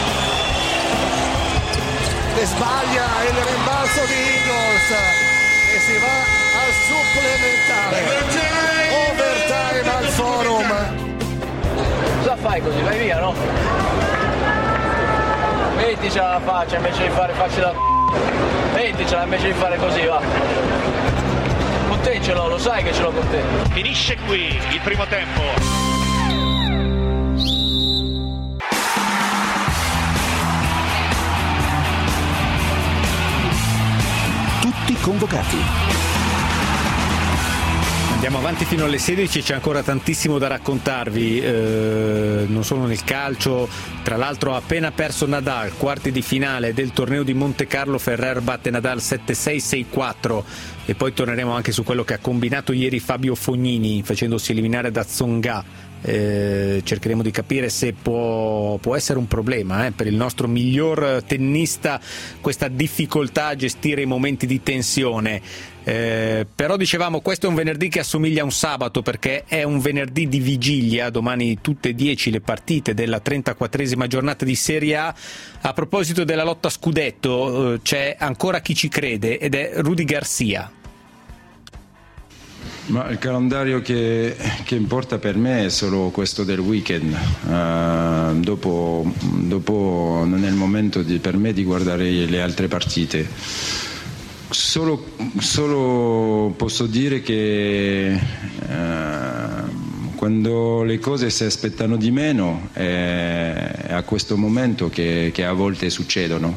e sbaglia il rimbalzo di Ingles e si va al supplementare. Overtime al Forum. Cosa fai così? Vai via, no? Metticela la faccia invece di fare faccia da metticela invece di fare così, va. Con te ce l'ho, lo sai che ce l'ho con te. Finisce qui il primo tempo. Tutti convocati. Andiamo avanti fino alle 16, c'è ancora tantissimo da raccontarvi, non solo nel calcio. Tra l'altro ha appena perso Nadal, quarti di finale del torneo di Monte Carlo. Ferrer batte Nadal 7-6, 6-4, e poi torneremo anche su quello che ha combinato ieri Fabio Fognini facendosi eliminare da Tsonga. Cercheremo di capire se può essere un problema per il nostro miglior tennista, questa difficoltà a gestire i momenti di tensione. Però dicevamo, questo è un venerdì che assomiglia a un sabato perché è un venerdì di vigilia, domani tutte e 10 le partite della 34esima giornata di Serie A. A proposito della lotta a scudetto, c'è ancora chi ci crede ed è Rudy Garcia. Ma il calendario che importa per me è solo questo del weekend. Dopo non è il momento per me di guardare le altre partite. Solo posso dire che quando le cose si aspettano di meno è a questo momento che a volte succedono.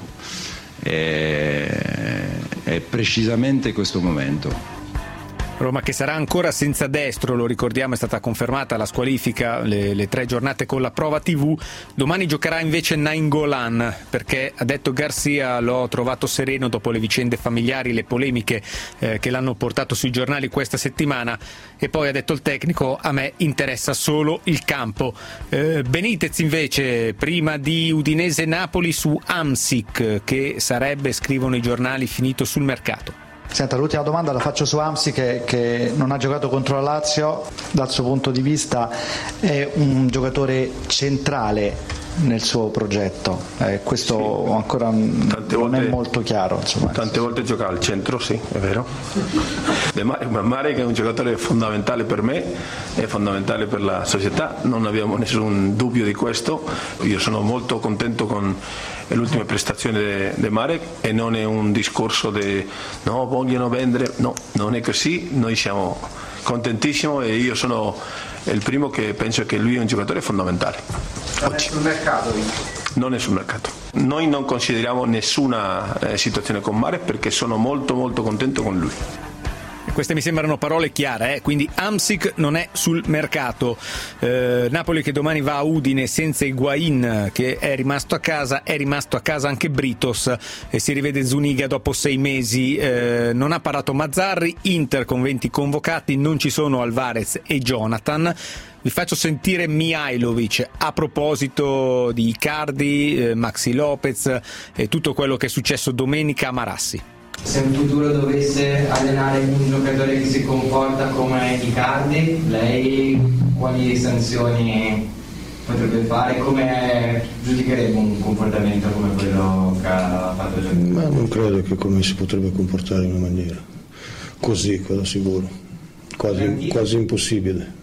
È precisamente questo momento. Roma che sarà ancora senza Destro, lo ricordiamo, è stata confermata la squalifica, le 3 giornate con la prova TV. Domani giocherà invece Nainggolan, perché ha detto Garcia l'ho trovato sereno dopo le vicende familiari, le polemiche che l'hanno portato sui giornali questa settimana, e poi ha detto il tecnico: a me interessa solo il campo. Benitez invece, prima di Udinese-Napoli, su Hamsik, che sarebbe, scrivono i giornali, finito sul mercato. Senta, l'ultima domanda la faccio su Amsi che non ha giocato contro la Lazio. Dal suo punto di vista è un giocatore centrale nel suo progetto, questo sì, ancora non è molto chiaro, insomma. Tante volte gioca al centro, sì, è vero. Marek è un giocatore fondamentale per me, è fondamentale per la società, non abbiamo nessun dubbio di questo. Io sono molto contento con le ultime prestazioni di Marek e non è un discorso di no, vogliono vendere, no, non è così, noi siamo contentissimi e io sono il primo che penso che lui è un giocatore fondamentale. Non è sul mercato? Non è sul mercato. Noi non consideriamo nessuna situazione con Marek perché sono molto molto contento con lui. Queste mi sembrano parole chiare, quindi Hamsik non è sul mercato. Napoli che domani va a Udine senza Higuain, che è rimasto a casa anche Britos e si rivede Zuniga dopo 6 mesi. Non ha parato Mazzarri. Inter con 20 convocati, non ci sono Alvarez e Jonathan. Vi faccio sentire Mihajlovic a proposito di Icardi, Maxi Lopez e tutto quello che è successo domenica a Marassi. Se in futuro dovesse allenare un giocatore che si comporta come Icardi, lei quali sanzioni potrebbe fare? Come giudicherebbe un comportamento come quello che ha fatto Giorgio? Ma non credo che come si potrebbe comportare in una maniera così, quello sicuro, quasi impossibile.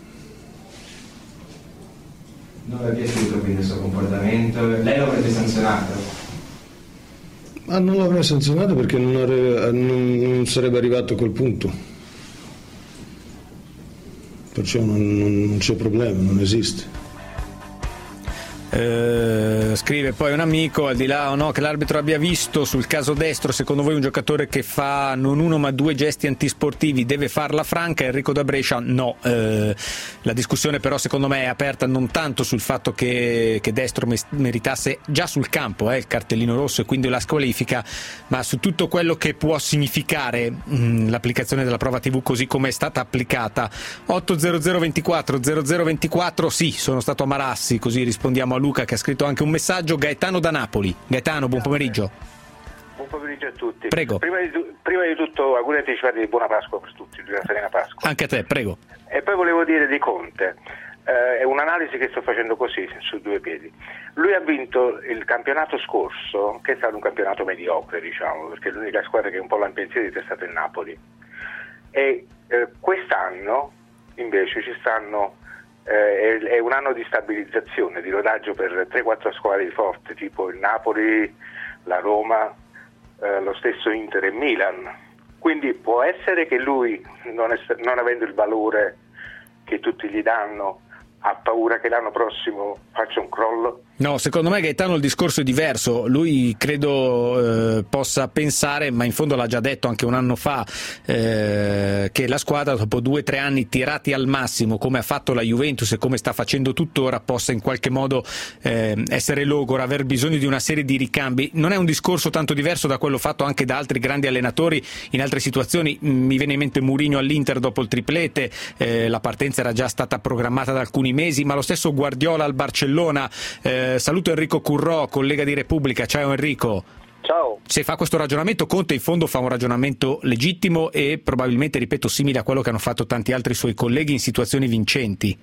Non le è piaciuto quindi il suo comportamento? Lei lo avrebbe sanzionato? Ma non l'avrei sanzionato perché non sarebbe arrivato a quel punto. Perciò non c'è problema, non esiste. Scrive poi un amico, al di là o no che l'arbitro abbia visto, sul caso Destro, secondo voi un giocatore che fa non 1 ma 2 gesti antisportivi deve farla franca? Enrico da Brescia no. La discussione però secondo me è aperta non tanto sul fatto che Destro meritasse già sul campo il cartellino rosso e quindi la squalifica, ma su tutto quello che può significare l'applicazione della prova TV così come è stata applicata. 80024 0024, sì, sono stato a Marassi, così rispondiamo a Luca che ha scritto anche un messaggio. Gaetano da Napoli. Gaetano, buon pomeriggio. Buon pomeriggio a tutti. Prego. Prima di tutto auguri anticipati di buona Pasqua per tutti, di una serena Pasqua. Anche a te, prego. E poi volevo dire di Conte, è un'analisi che sto facendo così, su 2 piedi. Lui ha vinto il campionato scorso, che è stato un campionato mediocre, diciamo, perché l'unica squadra che un po' l'ha impensierita è stato il Napoli. E quest'anno invece ci stanno è un anno di stabilizzazione, di rodaggio per 3-4 squadre forti, tipo il Napoli, la Roma, lo stesso Inter e Milan. Quindi può essere che lui, non avendo il valore che tutti gli danno, ha paura che l'anno prossimo faccia un crollo? No, secondo me Gaetano il discorso è diverso. Lui credo possa pensare, ma in fondo l'ha già detto anche un anno fa, che la squadra dopo 2 o 3 anni tirati al massimo, come ha fatto la Juventus e come sta facendo tuttora, possa in qualche modo essere logora, aver bisogno di una serie di ricambi. Non è un discorso tanto diverso da quello fatto anche da altri grandi allenatori in altre situazioni. Mi viene in mente Mourinho all'Inter dopo il triplete, la partenza era già stata programmata da alcuni mesi, ma lo stesso Guardiola al Barcellona. Saluto Enrico Currò, collega di Repubblica. Ciao Enrico. Ciao. Se fa questo ragionamento, Conte in fondo fa un ragionamento legittimo e probabilmente, ripeto, simile a quello che hanno fatto tanti altri suoi colleghi in situazioni vincenti.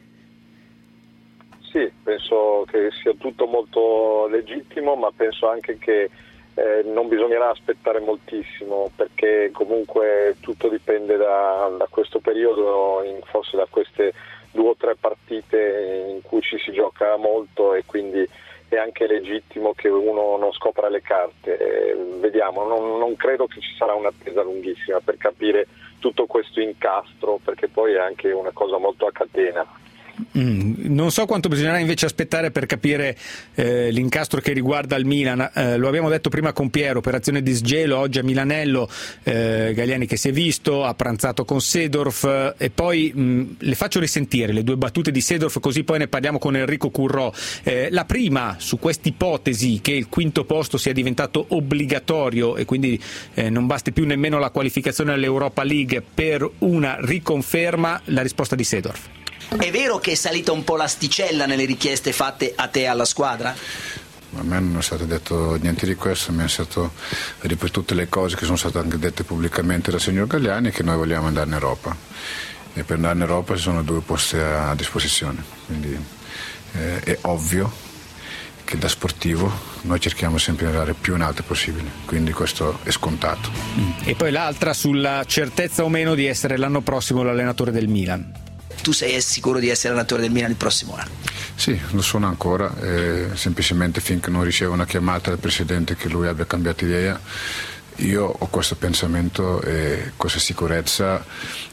Sì, penso che sia tutto molto legittimo, ma penso anche che non bisognerà aspettare moltissimo, perché comunque tutto dipende da questo periodo, forse da queste 2 o 3 partite in cui ci si gioca molto, e quindi è anche legittimo che uno non scopra le carte. Vediamo, non credo che ci sarà un'attesa lunghissima per capire tutto questo incastro, perché poi è anche una cosa molto a catena. Non so quanto bisognerà invece aspettare per capire l'incastro che riguarda il Milan. Lo abbiamo detto prima con Piero, operazione di sgelo oggi a Milanello, Galliani che si è visto, ha pranzato con Seedorf, e poi le faccio risentire le 2 battute di Seedorf, così poi ne parliamo con Enrico Currò. La prima su quest'ipotesi che il 5° posto sia diventato obbligatorio e quindi non basti più nemmeno la qualificazione all'Europa League per una riconferma, la risposta di Seedorf. È vero che è salita un po' l'asticella nelle richieste fatte a te e alla squadra? A me non è stato detto niente di questo, mi è stato ripetute le cose che sono state anche dette pubblicamente dal signor Galliani, che noi vogliamo andare in Europa, e per andare in Europa ci sono 2 posti a disposizione, quindi è ovvio che da sportivo noi cerchiamo sempre di andare più in alto possibile, quindi questo è scontato. E poi l'altra sulla certezza o meno di essere l'anno prossimo l'allenatore del Milan. Tu sei sicuro di essere allenatore del Milan il prossimo anno? Sì, lo sono ancora, semplicemente finché non ricevo una chiamata dal Presidente che lui abbia cambiato idea. Io ho questo pensamento e questa sicurezza,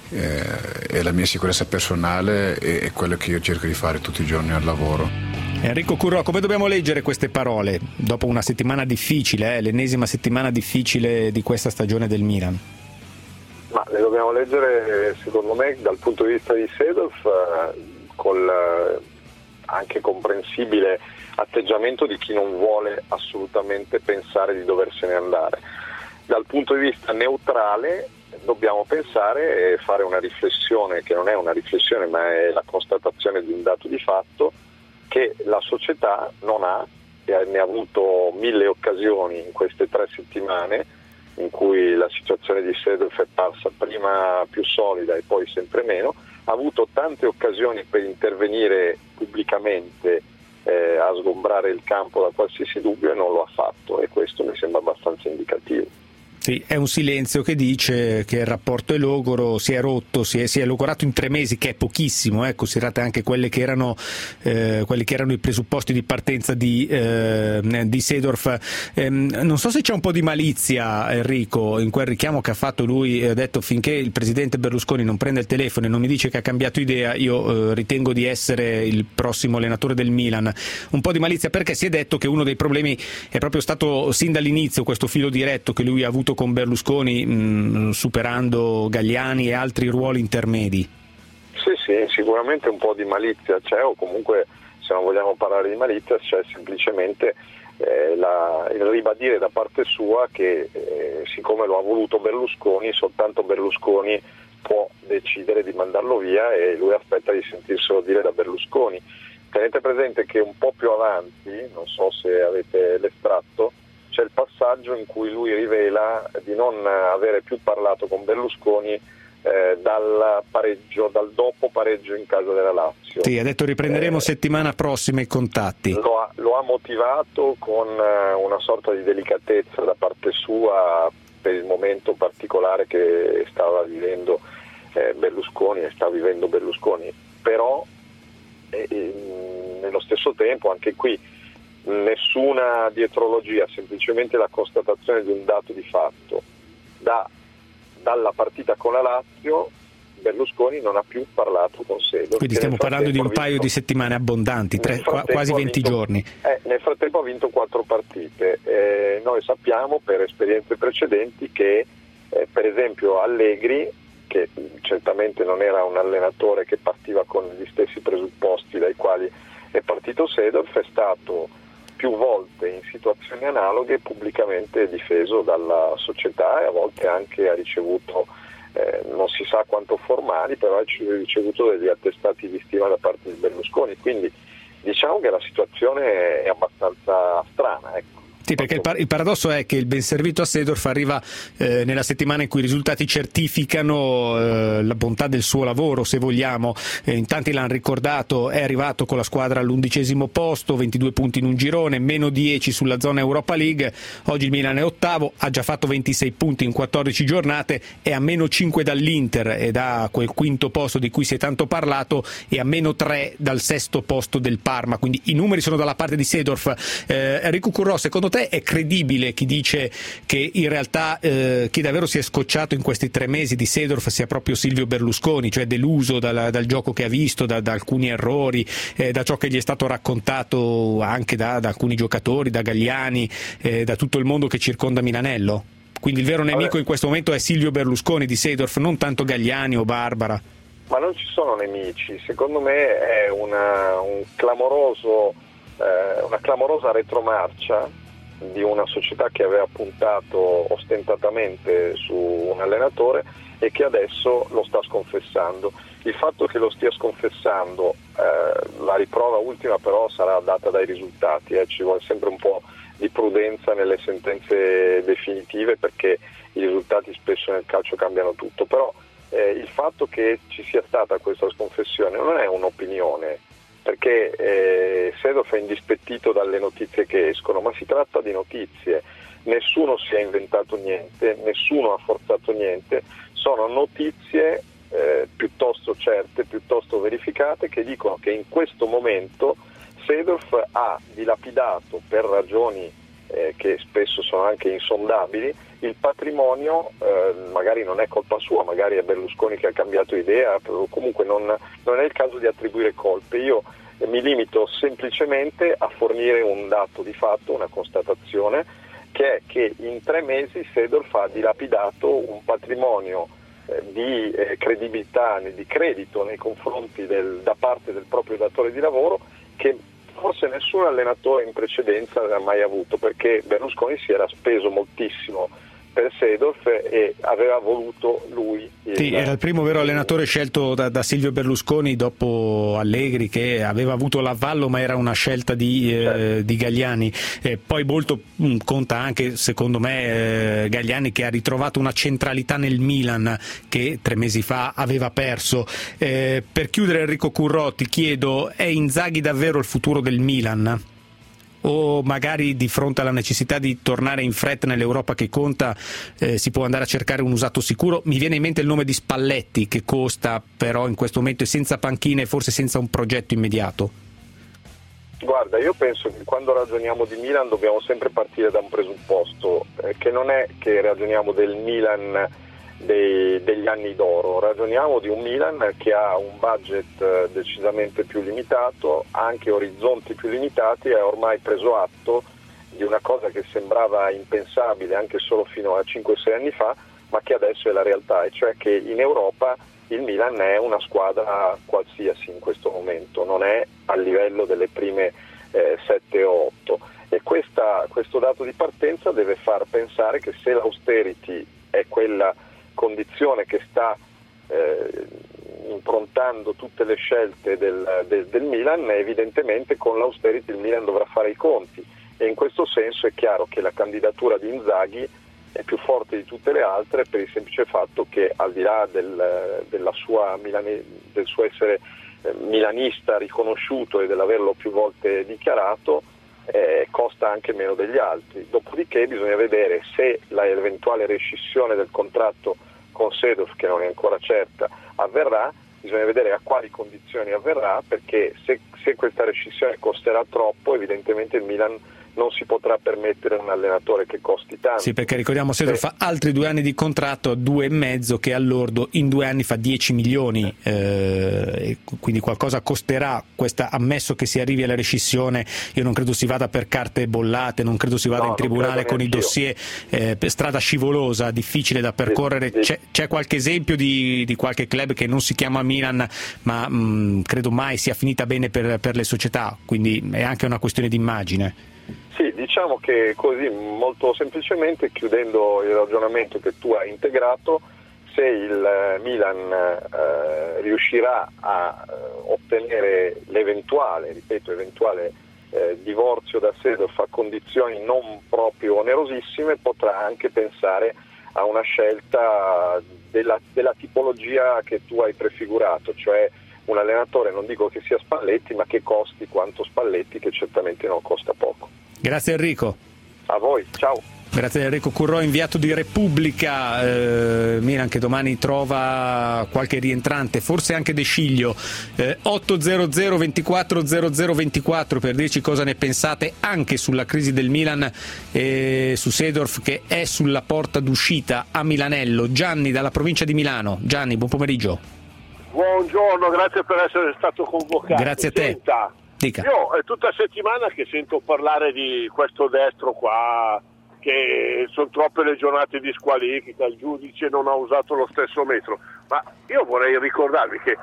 è la mia sicurezza personale, e è quello che io cerco di fare tutti i giorni al lavoro. Enrico Currò, come dobbiamo leggere queste parole dopo una settimana difficile, l'ennesima settimana difficile di questa stagione del Milan? Ma le dobbiamo leggere, secondo me, dal punto di vista di Seedorf, col anche comprensibile atteggiamento di chi non vuole assolutamente pensare di doversene andare. Dal punto di vista neutrale dobbiamo pensare e fare una riflessione, che non è una riflessione ma è la constatazione di un dato di fatto, che la società non ha, e ne ha avuto 1000 occasioni in queste 3 settimane, in cui la situazione di Seedorf è parsa prima più solida e poi sempre meno, ha avuto tante occasioni per intervenire pubblicamente a sgombrare il campo da qualsiasi dubbio, e non lo ha fatto, e questo mi sembra abbastanza indicativo. Sì, è un silenzio che dice che il rapporto è logoro, si è rotto, si è logorato in 3 mesi, che è pochissimo, considerate anche quelli che erano i presupposti di partenza di Seedorf. Non so se c'è un po' di malizia, Enrico, in quel richiamo che ha fatto lui, ha detto: finché il presidente Berlusconi non prende il telefono e non mi dice che ha cambiato idea, io ritengo di essere il prossimo allenatore del Milan. Un po' di malizia, perché si è detto che uno dei problemi è proprio stato sin dall'inizio questo filo diretto che lui ha avuto con Berlusconi, superando Galliani e altri ruoli intermedi. Sì, sicuramente un po' di malizia c'è, o comunque, se non vogliamo parlare di malizia, c'è semplicemente il ribadire da parte sua che siccome lo ha voluto Berlusconi, soltanto Berlusconi può decidere di mandarlo via, e lui aspetta di sentirselo dire da Berlusconi. Tenete presente che un po' più avanti, non so se avete l'estratto, c'è il passaggio in cui lui rivela di non avere più parlato con Berlusconi dal dopo pareggio in casa della Lazio. Sì, ha detto riprenderemo settimana prossima i contatti. Lo ha motivato con una sorta di delicatezza da parte sua per il momento particolare che stava vivendo Berlusconi e sta vivendo Berlusconi, però nello stesso tempo anche qui nessuna dietrologia, semplicemente la constatazione di un dato di fatto. Dalla partita con la Lazio Berlusconi non ha più parlato con Seedorf. Quindi stiamo parlando di un paio di settimane abbondanti, quasi 20 giorni. Nel frattempo ha vinto 4 partite. Noi sappiamo per esperienze precedenti che per esempio Allegri, che certamente non era un allenatore che partiva con gli stessi presupposti dai quali è partito Seedorf, è stato più volte in situazioni analoghe pubblicamente difeso dalla società, e a volte anche ha ricevuto non si sa quanto formali, però ha ricevuto degli attestati di stima da parte di Berlusconi, quindi diciamo che la situazione è abbastanza strana, ecco. Sì, perché il paradosso è che il ben servito a Seedorf arriva nella settimana in cui i risultati certificano la bontà del suo lavoro, se vogliamo. In tanti l'hanno ricordato, è arrivato con la squadra all'11° posto, 22 punti in un girone, meno 10 sulla zona Europa League. Oggi il Milan è ottavo, ha già fatto 26 punti in 14 giornate, è a meno 5 dall'Inter e da quel quinto posto di cui si è tanto parlato, e a meno 3 dal sesto posto del Parma. Quindi i numeri sono dalla parte di Seedorf. Enrico Currò, secondo te è credibile chi dice che in realtà chi davvero si è scocciato in questi 3 mesi di Seedorf sia proprio Silvio Berlusconi, cioè deluso dal gioco che ha visto, da alcuni errori, da ciò che gli è stato raccontato anche da alcuni giocatori, da Galliani, da tutto il mondo che circonda Milanello? Quindi il vero nemico in questo momento è Silvio Berlusconi di Seedorf, non tanto Galliani o Barbara. Ma non ci sono nemici, secondo me è una clamorosa retromarcia di una società che aveva puntato ostentatamente su un allenatore e che adesso lo sta sconfessando. Il fatto che lo stia sconfessando, la riprova ultima però sarà data dai risultati, ci vuole sempre un po' di prudenza nelle sentenze definitive, perché i risultati spesso nel calcio cambiano tutto, però il fatto che ci sia stata questa sconfessione non è un'opinione, perché Seedorf è indispettito dalle notizie che escono, ma si tratta di notizie, nessuno si è inventato niente, nessuno ha forzato niente, sono notizie piuttosto certe, piuttosto verificate, che dicono che in questo momento Seedorf ha dilapidato, per ragioni che spesso sono anche insondabili, il patrimonio. Magari non è colpa sua, magari è Berlusconi che ha cambiato idea, comunque non è il caso di attribuire colpe. Io mi limito semplicemente a fornire un dato di fatto, una constatazione, che è che in 3 mesi Seedorf ha dilapidato un patrimonio di credibilità, di credito nei confronti da parte del proprio datore di lavoro, che forse nessun allenatore in precedenza aveva mai avuto, perché Berlusconi si era speso moltissimo per Seedorf e aveva voluto lui. Sì, era il primo vero allenatore scelto da Silvio Berlusconi dopo Allegri, che aveva avuto l'avallo, ma era una scelta di Galliani. Poi molto conta anche, secondo me, Galliani, che ha ritrovato una centralità nel Milan che 3 mesi fa aveva perso. Per chiudere, Enrico Currò, ti chiedo, è Inzaghi davvero il futuro del Milan? O magari di fronte alla necessità di tornare in fretta nell'Europa che conta si può andare a cercare un usato sicuro? Mi viene in mente il nome di Spalletti, che costa però in questo momento, è senza panchina e forse senza un progetto immediato. Guarda, io penso che quando ragioniamo di Milan dobbiamo sempre partire da un presupposto, che non è che ragioniamo del Milan degli anni d'oro, ragioniamo di un Milan che ha un budget decisamente più limitato, anche orizzonti più limitati, e ha ormai preso atto di una cosa che sembrava impensabile anche solo fino a 5-6 anni fa, ma che adesso è la realtà, e cioè che in Europa il Milan è una squadra qualsiasi in questo momento, non è a livello delle prime 7 o 8, e questo dato di partenza deve far pensare che se l'austerity è quella condizione che sta improntando tutte le scelte del Milan, evidentemente con l'austerity il Milan dovrà fare i conti, e in questo senso è chiaro che la candidatura di Inzaghi è più forte di tutte le altre, per il semplice fatto che, al di là del suo essere milanista riconosciuto e dell'averlo più volte dichiarato, costa anche meno degli altri. Dopodiché bisogna vedere se l'eventuale rescissione del contratto con Seedorf, che non è ancora certa, avverrà, bisogna vedere a quali condizioni avverrà, perché se questa rescissione costerà troppo, evidentemente il Milan non si potrà permettere un allenatore che costi tanto. Sì, perché ricordiamo Seedorf fa altri 2 anni di contratto, 2,5, che all'ordo in 2 anni fa 10 milioni, quindi qualcosa costerà questa, ammesso che si arrivi alla rescissione. Io non credo si vada per carte bollate, non credo si vada in tribunale con i dossier, per strada scivolosa, difficile da percorrere. C'è qualche esempio di qualche club che non si chiama Milan, ma credo mai sia finita bene per le società, quindi è anche una questione di immagine. Sì, diciamo che così, molto semplicemente, chiudendo il ragionamento che tu hai integrato, se il Milan riuscirà a ottenere l'eventuale divorzio da Seedorf a condizioni non proprio onerosissime, potrà anche pensare a una scelta della tipologia che tu hai prefigurato, cioè un allenatore, non dico che sia Spalletti, ma che costi quanto Spalletti, che certamente non costa poco. Grazie Enrico. A voi, ciao. Grazie a Enrico Currò, inviato di Repubblica. Milan che domani trova qualche rientrante, forse anche De Sciglio. 800 24 00 24 per dirci cosa ne pensate anche sulla crisi del Milan e su Seedorf che è sulla porta d'uscita a Milanello. Gianni dalla provincia di Milano. Gianni, buon pomeriggio. Buongiorno, grazie per essere stato convocato. Grazie a te. Senta, Dica. io è tutta settimana che sento parlare di questo destro qua, che sono troppe le giornate di squalifica, il giudice non ha usato lo stesso metro, ma io vorrei ricordarvi che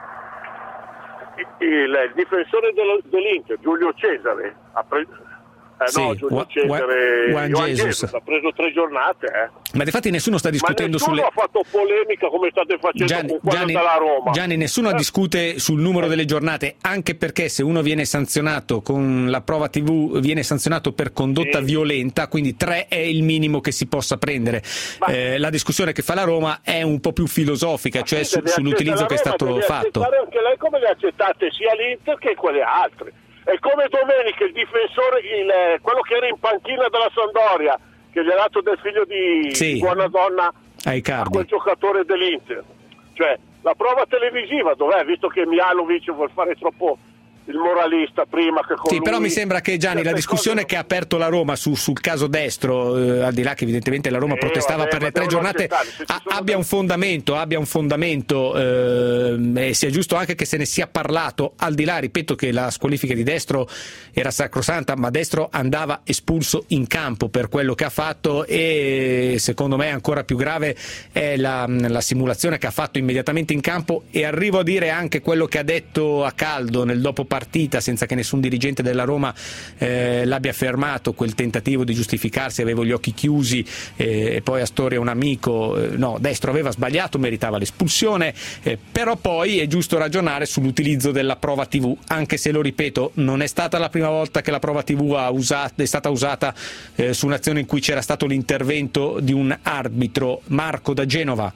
il difensore dell'Inter, Giulio Cesare, ha preso Giulio Cesare, Juan Jesus ha preso 3 giornate. Ma infatti nessuno sta discutendo nessuno ha fatto polemica come state facendo con quello della Roma. Gianni, nessuno discute sul numero delle giornate, anche perché se uno viene sanzionato con la prova TV viene sanzionato per condotta violenta, quindi 3 è il minimo che si possa prendere. La discussione che fa la Roma è un po' più filosofica, cioè sull'utilizzo che è stato fatto. Anche lei come le accettate sia l'Inter che quelle altre. È come domenica il difensore, quello che era in panchina della Sampdoria, che gli ha dato del figlio di Buonadonna a quel giocatore dell'Inter. Cioè, la prova televisiva dov'è? Visto che Mihajlovic vuol fare troppo il moralista prima che con lui. Però mi sembra che Gianni, la discussione che ha aperto la Roma sul caso destro, al di là che evidentemente la Roma protestava per le 3 giornate, abbia un fondamento e sia giusto anche che se ne sia parlato, al di là, ripeto, che la squalifica di Destro era sacrosanta, ma Destro andava espulso in campo per quello che ha fatto, e secondo me ancora più grave è la simulazione che ha fatto immediatamente in campo, e arrivo a dire anche quello che ha detto a caldo nel dopo partita senza che nessun dirigente della Roma l'abbia fermato, quel tentativo di giustificarsi, avevo gli occhi chiusi, e poi Astori è un amico, no, Destro aveva sbagliato, meritava l'espulsione, però poi è giusto ragionare sull'utilizzo della prova TV, anche se, lo ripeto, non è stata la prima volta che la prova TV è stata usata su un'azione in cui c'era stato l'intervento di un arbitro. Marco da Genova.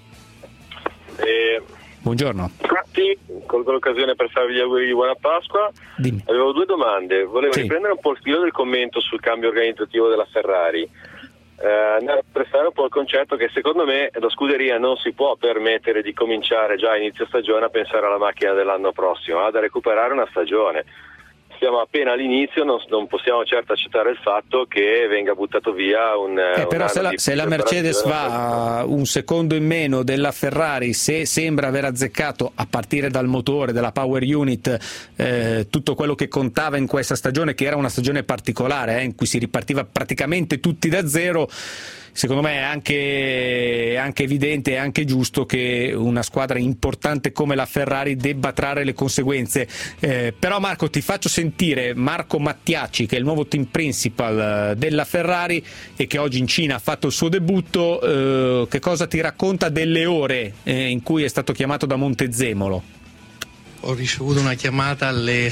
Buongiorno. Infatti, colgo l'occasione per farvi gli auguri di buona Pasqua. Dimmi. Avevo 2 domande. Volevo riprendere un po' il filo del commento sul cambio organizzativo della Ferrari. Prestare un po' il concetto che secondo me la scuderia non si può permettere di cominciare già a inizio stagione a pensare alla macchina dell'anno prossimo, ha da recuperare una stagione. Siamo appena all'inizio, non possiamo certo accettare il fatto che venga buttato via però se la Mercedes va un secondo in meno della Ferrari, se sembra aver azzeccato a partire dal motore, dalla power unit, tutto quello che contava in questa stagione, che era una stagione particolare, in cui si ripartiva praticamente tutti da zero, secondo me è anche evidente e anche giusto che una squadra importante come la Ferrari debba trarre le conseguenze. Però Marco, ti faccio sentire Marco Mattiacci, che è il nuovo team principal della Ferrari e che oggi in Cina ha fatto il suo debutto. Che cosa ti racconta delle ore in cui è stato chiamato da Montezemolo? Ho ricevuto una chiamata alle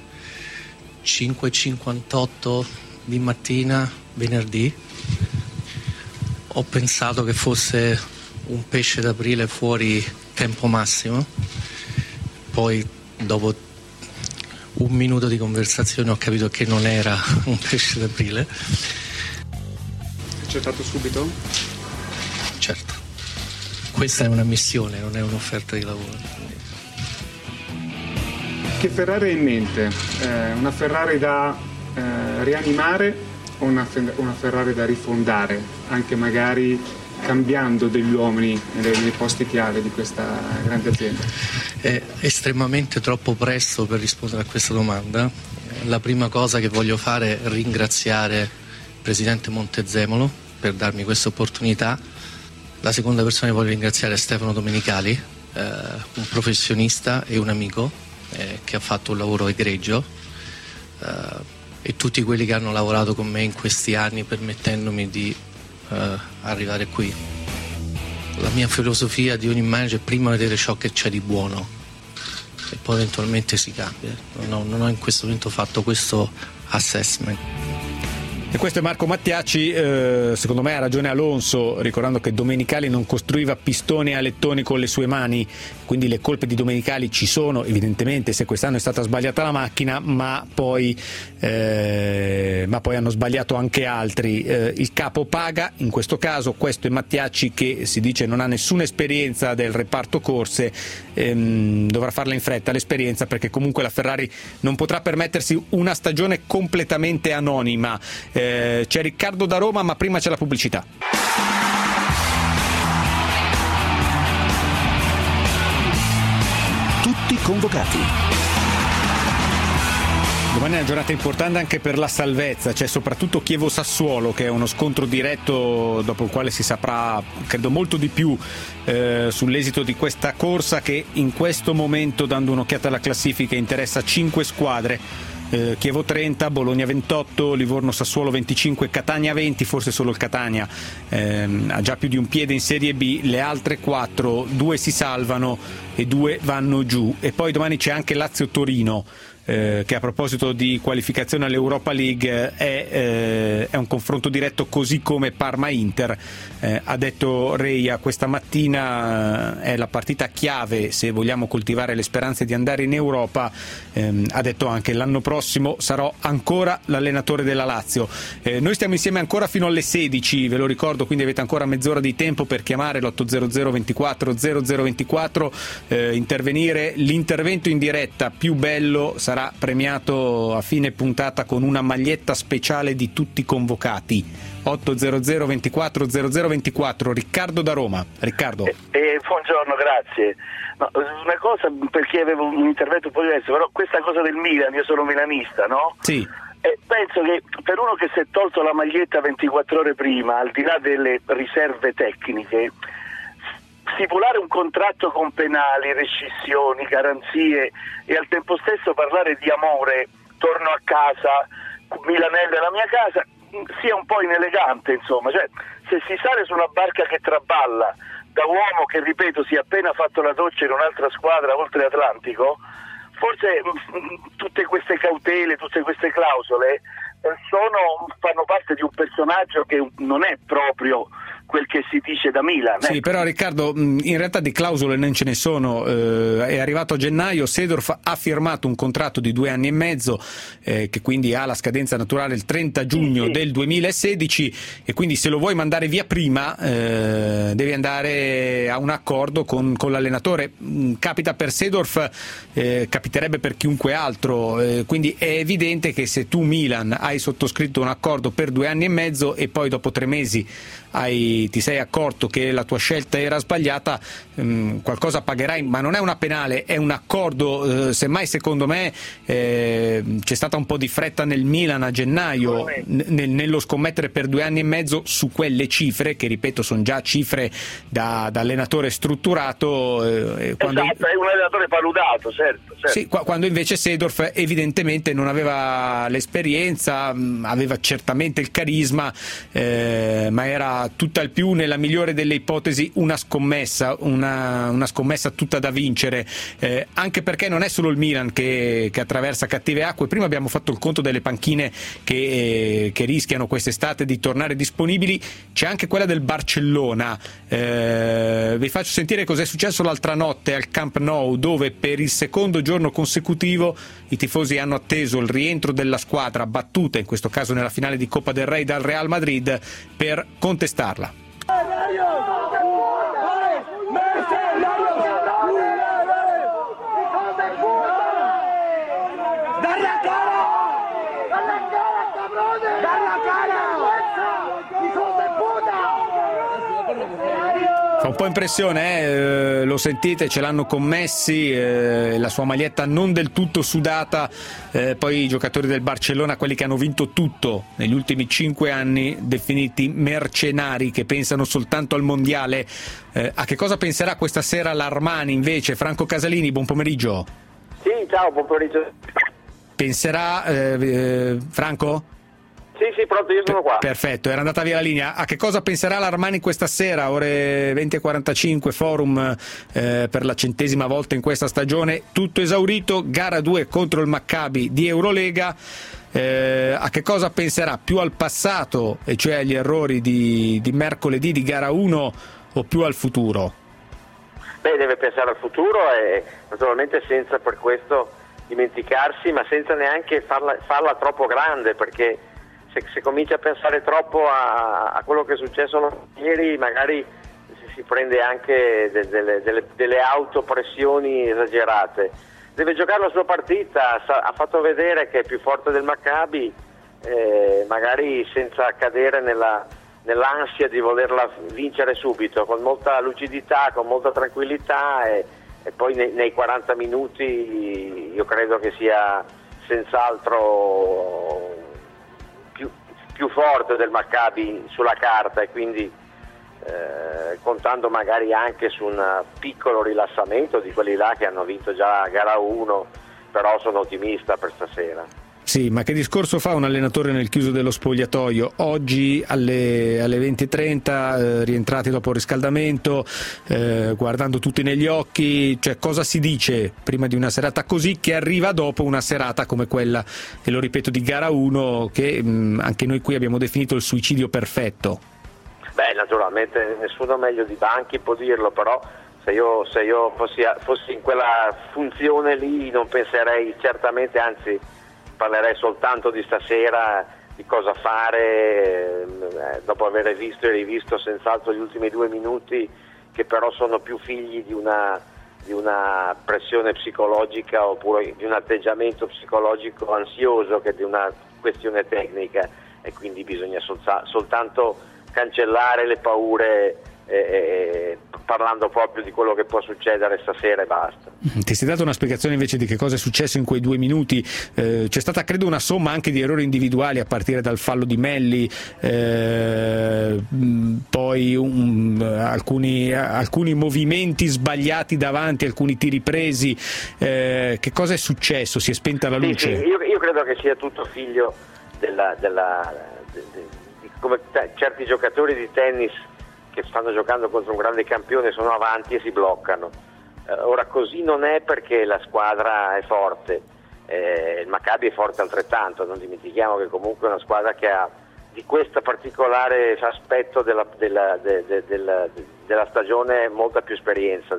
5:58 di mattina venerdì. Ho pensato che fosse un pesce d'aprile fuori tempo massimo, poi dopo 1 minuto di conversazione ho capito che non era un pesce d'aprile. Accettato subito? Certo, questa è una missione, non è un'offerta di lavoro. Che Ferrari hai in mente? Una Ferrari da rianimare o una Ferrari da rifondare, anche magari cambiando degli uomini nei posti chiave di questa grande azienda? È estremamente troppo presto per rispondere a questa domanda. La prima cosa che voglio fare è ringraziare il presidente Montezemolo per darmi questa opportunità. La seconda persona che voglio ringraziare è Stefano Domenicali, un professionista e un amico che ha fatto un lavoro egregio, e tutti quelli che hanno lavorato con me in questi anni permettendomi di arrivare qui. La mia filosofia di ogni manager è prima vedere ciò che c'è di buono e poi eventualmente si cambia. Non ho in questo momento fatto questo assessment. E questo è Marco Mattiacci, secondo me ha ragione Alonso, ricordando che Domenicali non costruiva pistoni e alettoni con le sue mani, quindi le colpe di Domenicali ci sono, evidentemente se quest'anno è stata sbagliata la macchina, ma poi hanno sbagliato anche altri. Il capo paga, in questo caso questo è Mattiacci che si dice non ha nessuna esperienza del reparto corse, dovrà farla in fretta l'esperienza, perché comunque la Ferrari non potrà permettersi una stagione completamente anonima. C'è Riccardo da Roma, ma prima c'è la pubblicità. Tutti convocati. Domani è una giornata importante anche per la salvezza, c'è soprattutto Chievo-Sassuolo, che è uno scontro diretto dopo il quale si saprà, credo, molto di più sull'esito di questa corsa, che in questo momento, dando un'occhiata alla classifica, interessa 5 squadre. Chievo 30, Bologna 28, Livorno Sassuolo 25, Catania 20, forse solo il Catania ha già più di un piede in Serie B, le altre 4, 2 si salvano e 2 vanno giù. E poi domani c'è anche Lazio-Torino, che a proposito di qualificazione all'Europa League è un confronto diretto, così come Parma-Inter. Ha detto Reia questa mattina, è la partita chiave se vogliamo coltivare le speranze di andare in Europa. Ha detto anche l'anno prossimo sarò ancora l'allenatore della Lazio. Noi stiamo insieme ancora fino alle 16, ve lo ricordo, quindi avete ancora mezz'ora di tempo per chiamare l'800 24 0024, intervenire. L'intervento in diretta più bello sarà premiato a fine puntata con una maglietta speciale di tutti convocati. 800 24 0024. Riccardo da Roma. Riccardo. Buongiorno, grazie. No, una cosa, perché avevo un intervento un po' diverso, però questa cosa del Milan, io sono milanista, no? Sì. Penso che per uno che si è tolto la maglietta 24 ore prima, al di là delle riserve tecniche, stipulare un contratto con penali, rescissioni, garanzie e al tempo stesso parlare di amore, torno a casa, Milanello è la mia casa, sia un po' inelegante, insomma. Cioè, se si sale su una barca che traballa da uomo che, ripeto, si è appena fatto la doccia in un'altra squadra oltre Atlantico, forse tutte queste cautele, tutte queste clausole fanno parte di un personaggio che non è proprio quel che si dice da Milan. Sì, però Riccardo, in realtà di clausole non ce ne sono. È arrivato a gennaio, Seedorf ha firmato un contratto di 2 anni e mezzo, che quindi ha la scadenza naturale il 30 giugno del 2016, e quindi se lo vuoi mandare via prima devi andare a un accordo con l'allenatore. Capita per Seedorf, capiterebbe per chiunque altro, quindi è evidente che se tu Milan hai sottoscritto un accordo per 2 anni e mezzo e poi dopo 3 mesi ti sei accorto che la tua scelta era sbagliata, qualcosa pagherai, ma non è una penale, è un accordo. Semmai secondo me c'è stata un po' di fretta nel Milan a gennaio nello scommettere per 2 anni e mezzo su quelle cifre, che ripeto sono già cifre da allenatore strutturato. Esatto, è un allenatore paludato, certo. Sì, quando invece Seedorf evidentemente non aveva l'esperienza, aveva certamente il carisma, ma era tutt'al più, nella migliore delle ipotesi, una scommessa tutta da vincere, anche perché non è solo il Milan che attraversa cattive acque. Prima abbiamo fatto il conto delle panchine che rischiano quest'estate di tornare disponibili, c'è anche quella del Barcellona. Vi faccio sentire cos'è successo l'altra notte al Camp Nou, dove per il secondo giorno consecutivo i tifosi hanno atteso il rientro della squadra battuta, in questo caso nella finale di Coppa del Rey, dal Real Madrid, per contestarla. Fa un po' impressione, lo sentite, ce l'hanno commessi, la sua maglietta non del tutto sudata, poi i giocatori del Barcellona, quelli che hanno vinto tutto negli ultimi 5 anni, definiti mercenari che pensano soltanto al mondiale. A che cosa penserà questa sera l'Armani invece? Franco Casalini, buon pomeriggio. Sì, ciao, buon pomeriggio. Penserà, Franco? Sì, pronto, io sono qua. Perfetto, era andata via la linea. A che cosa penserà l'Armani questa sera, ore 20:45, forum per la 100ª volta in questa stagione, tutto esaurito, gara 2 contro il Maccabi di Eurolega. A che cosa penserà? Più al passato, e cioè agli errori di mercoledì di gara 1, o più al futuro? Deve pensare al futuro e naturalmente senza per questo dimenticarsi, ma senza neanche farla troppo grande, perché se comincia a pensare troppo a quello che è successo ieri, magari si prende anche delle autopressioni esagerate. Deve giocare la sua partita, ha fatto vedere che è più forte del Maccabi, magari senza cadere nell'ansia di volerla vincere subito, con molta lucidità, con molta tranquillità, e poi nei 40 minuti io credo che sia senz'altro più forte del Maccabi sulla carta, e quindi contando magari anche su un piccolo rilassamento di quelli là che hanno vinto già gara 1, però sono ottimista per stasera. Sì, ma che discorso fa un allenatore nel chiuso dello spogliatoio? Oggi alle 20:30, rientrati dopo il riscaldamento, guardando tutti negli occhi, cioè cosa si dice prima di una serata così, che arriva dopo una serata come quella, e lo ripeto, di gara 1, che anche noi qui abbiamo definito il suicidio perfetto? Naturalmente nessuno meglio di Banchi può dirlo, però se io fossi in quella funzione lì non penserei certamente, anzi parlerei soltanto di stasera, di cosa fare, dopo aver visto e rivisto senz'altro gli ultimi 2 minuti, che però sono più figli di una pressione psicologica, oppure di un atteggiamento psicologico ansioso, che di una questione tecnica, e quindi bisogna soltanto cancellare le paure, parlando proprio di quello che può succedere stasera e basta. Ti sei dato una spiegazione invece di che cosa è successo in quei 2 minuti? C'è stata credo una somma anche di errori individuali, a partire dal fallo di Melli, poi alcuni movimenti sbagliati davanti, alcuni tiri presi. Che cosa è successo? Si è spenta la luce? Sì, io credo che sia tutto figlio come certi giocatori di tennis che stanno giocando contro un grande campione, sono avanti e si bloccano. Ora così non è, perché la squadra è forte, il Maccabi è forte altrettanto, non dimentichiamo che comunque è una squadra che ha di questo particolare aspetto della stagione molta più esperienza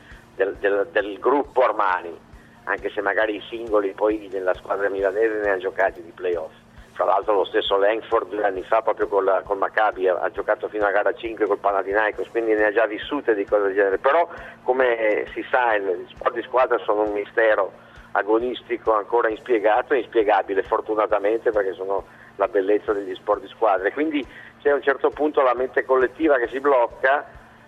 del gruppo Armani, anche se magari i singoli poi nella squadra milanese ne ha giocati di playoff. Tra l'altro lo stesso Langford 2 anni fa proprio col Maccabi ha giocato fino a gara 5 col Panathinaikos, quindi ne ha già vissute di cose del genere. Però come si sa, gli sport di squadra sono un mistero agonistico ancora inspiegato e inspiegabile, fortunatamente, perché sono la bellezza degli sport di squadra. E quindi c'è a un certo punto la mente collettiva che si blocca,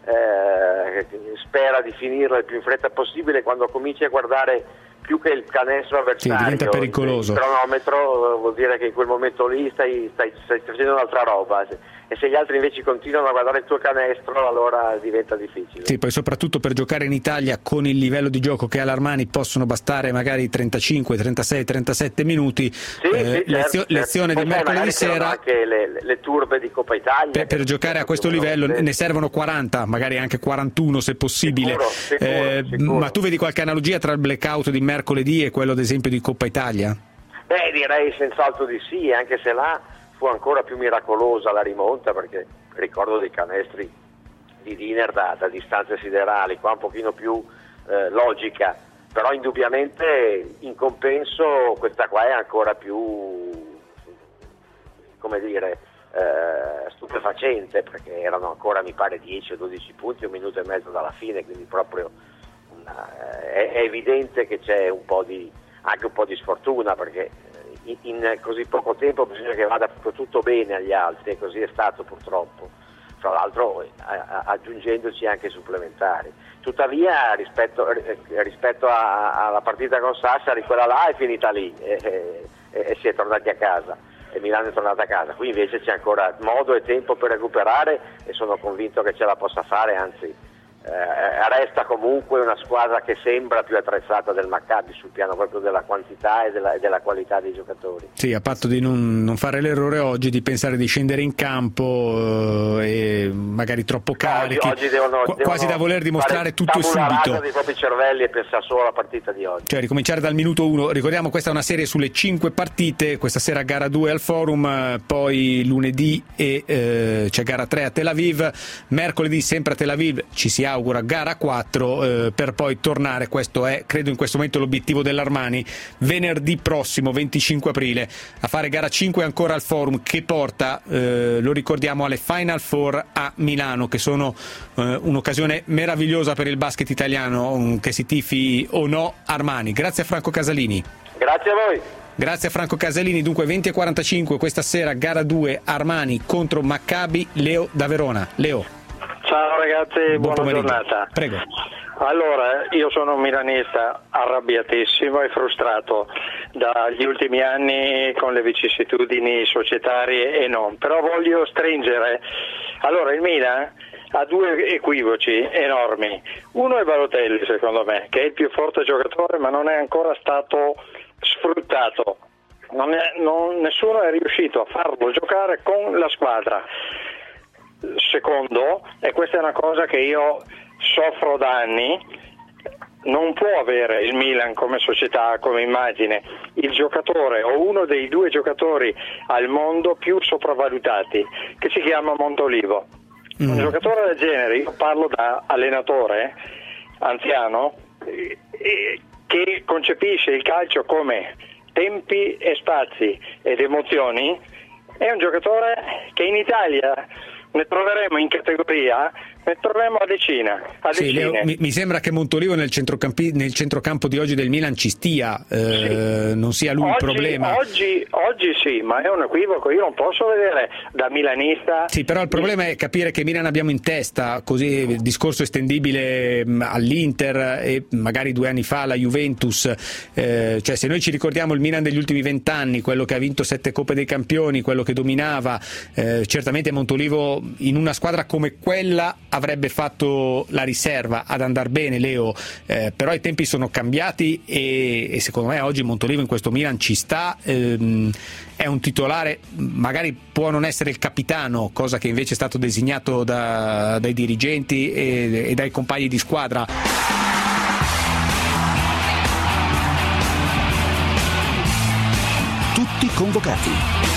spera di finirla il più in fretta possibile, quando cominci a guardare più che il canestro avversario, diventa pericoloso. Il cronometro vuol dire che in quel momento lì stai facendo un'altra roba, e se gli altri invece continuano a guardare il tuo canestro, allora diventa difficile. Sì, poi soprattutto per giocare in Italia con il livello di gioco che ha l'Armani possono bastare magari 35, 36, 37 minuti. Certo. Lezione del mercoledì sera, anche le turbe di Coppa Italia per giocare a questo livello ne servono 40, magari anche 41 se possibile. Sicuro. Ma tu vedi qualche analogia tra il blackout di mercoledì e quello ad esempio di Coppa Italia? Direi senz'altro di sì, anche se là fu ancora più miracolosa la rimonta, perché ricordo dei canestri di Diner da distanze siderali, qua un pochino più logica, però indubbiamente in compenso questa qua è ancora più, come dire, stupefacente, perché erano ancora mi pare 10 o 12 punti, 1 minuto e mezzo dalla fine, quindi proprio è evidente che c'è anche un po' di sfortuna, perché in così poco tempo bisogna che vada proprio tutto bene agli altri, e così è stato purtroppo, tra l'altro aggiungendoci anche supplementari. Tuttavia rispetto alla partita con Sassari, quella là è finita lì e si è tornati a casa, e Milano è tornata a casa. Qui invece c'è ancora modo e tempo per recuperare, e sono convinto che ce la possa fare, anzi resta comunque una squadra che sembra più attrezzata del Maccabi sul piano proprio della quantità e della qualità dei giocatori. Sì, a patto di non fare l'errore oggi di pensare di scendere in campo e magari troppo carichi, oggi devono quasi da voler dimostrare tutto e subito dei propri cervelli e pensare solo alla partita di oggi, cioè ricominciare dal minuto 1. Ricordiamo, questa è una serie sulle 5 partite, questa sera gara 2 al Forum, poi lunedì c'è gara 3 a Tel Aviv, mercoledì sempre a Tel Aviv ci si augura gara 4 per poi tornare, questo è credo in questo momento l'obiettivo dell'Armani, venerdì prossimo 25 aprile a fare gara 5 ancora al Forum, che porta, lo ricordiamo, alle Final Four a Milano, che sono un'occasione meravigliosa per il basket italiano, che si tifi o no Armani. Grazie a Franco Casalini. Grazie a voi. Grazie a Franco Casalini. Dunque 20:45 questa sera gara 2 Armani contro Maccabi. Leo da Verona. Leo. Ciao ragazzi, buona giornata. Prego. Allora, io sono un milanista arrabbiatissimo e frustrato dagli ultimi anni con le vicissitudini societarie e non, però voglio stringere. Allora, il Milan ha due equivoci enormi. Uno è Balotelli, secondo me, che è il più forte giocatore, ma non è ancora stato sfruttato. Nessuno è riuscito a farlo giocare con la squadra. Secondo, e questa è una cosa che io soffro da anni, non può avere il Milan come società, come immagine, il giocatore o uno dei due giocatori al mondo più sopravvalutati, che si chiama Montolivo. Un giocatore del genere, io parlo da allenatore anziano, che concepisce il calcio come tempi e spazi ed emozioni, è un giocatore che in Italia ne troveremo in categoria, ne troveremo a decina. Sì, Leo, mi sembra che Montolivo nel centrocampo di oggi del Milan ci stia, sì. Non sia lui il problema. Oggi sì, ma è un equivoco, io non posso vedere da milanista. Sì, però il problema è capire che Milan abbiamo in testa, così il discorso estendibile all'Inter e magari 2 anni fa alla Juventus, cioè se noi ci ricordiamo il Milan degli ultimi 20 anni, quello che ha vinto 7 Coppe dei Campioni, quello che dominava, certamente Montolivo in una squadra come quella avrebbe fatto la riserva ad andar bene, Leo, però i tempi sono cambiati e secondo me oggi Montolivo in questo Milan ci sta, è un titolare, magari può non essere il capitano, cosa che invece è stato designato dai dirigenti e dai compagni di squadra. Tutti convocati.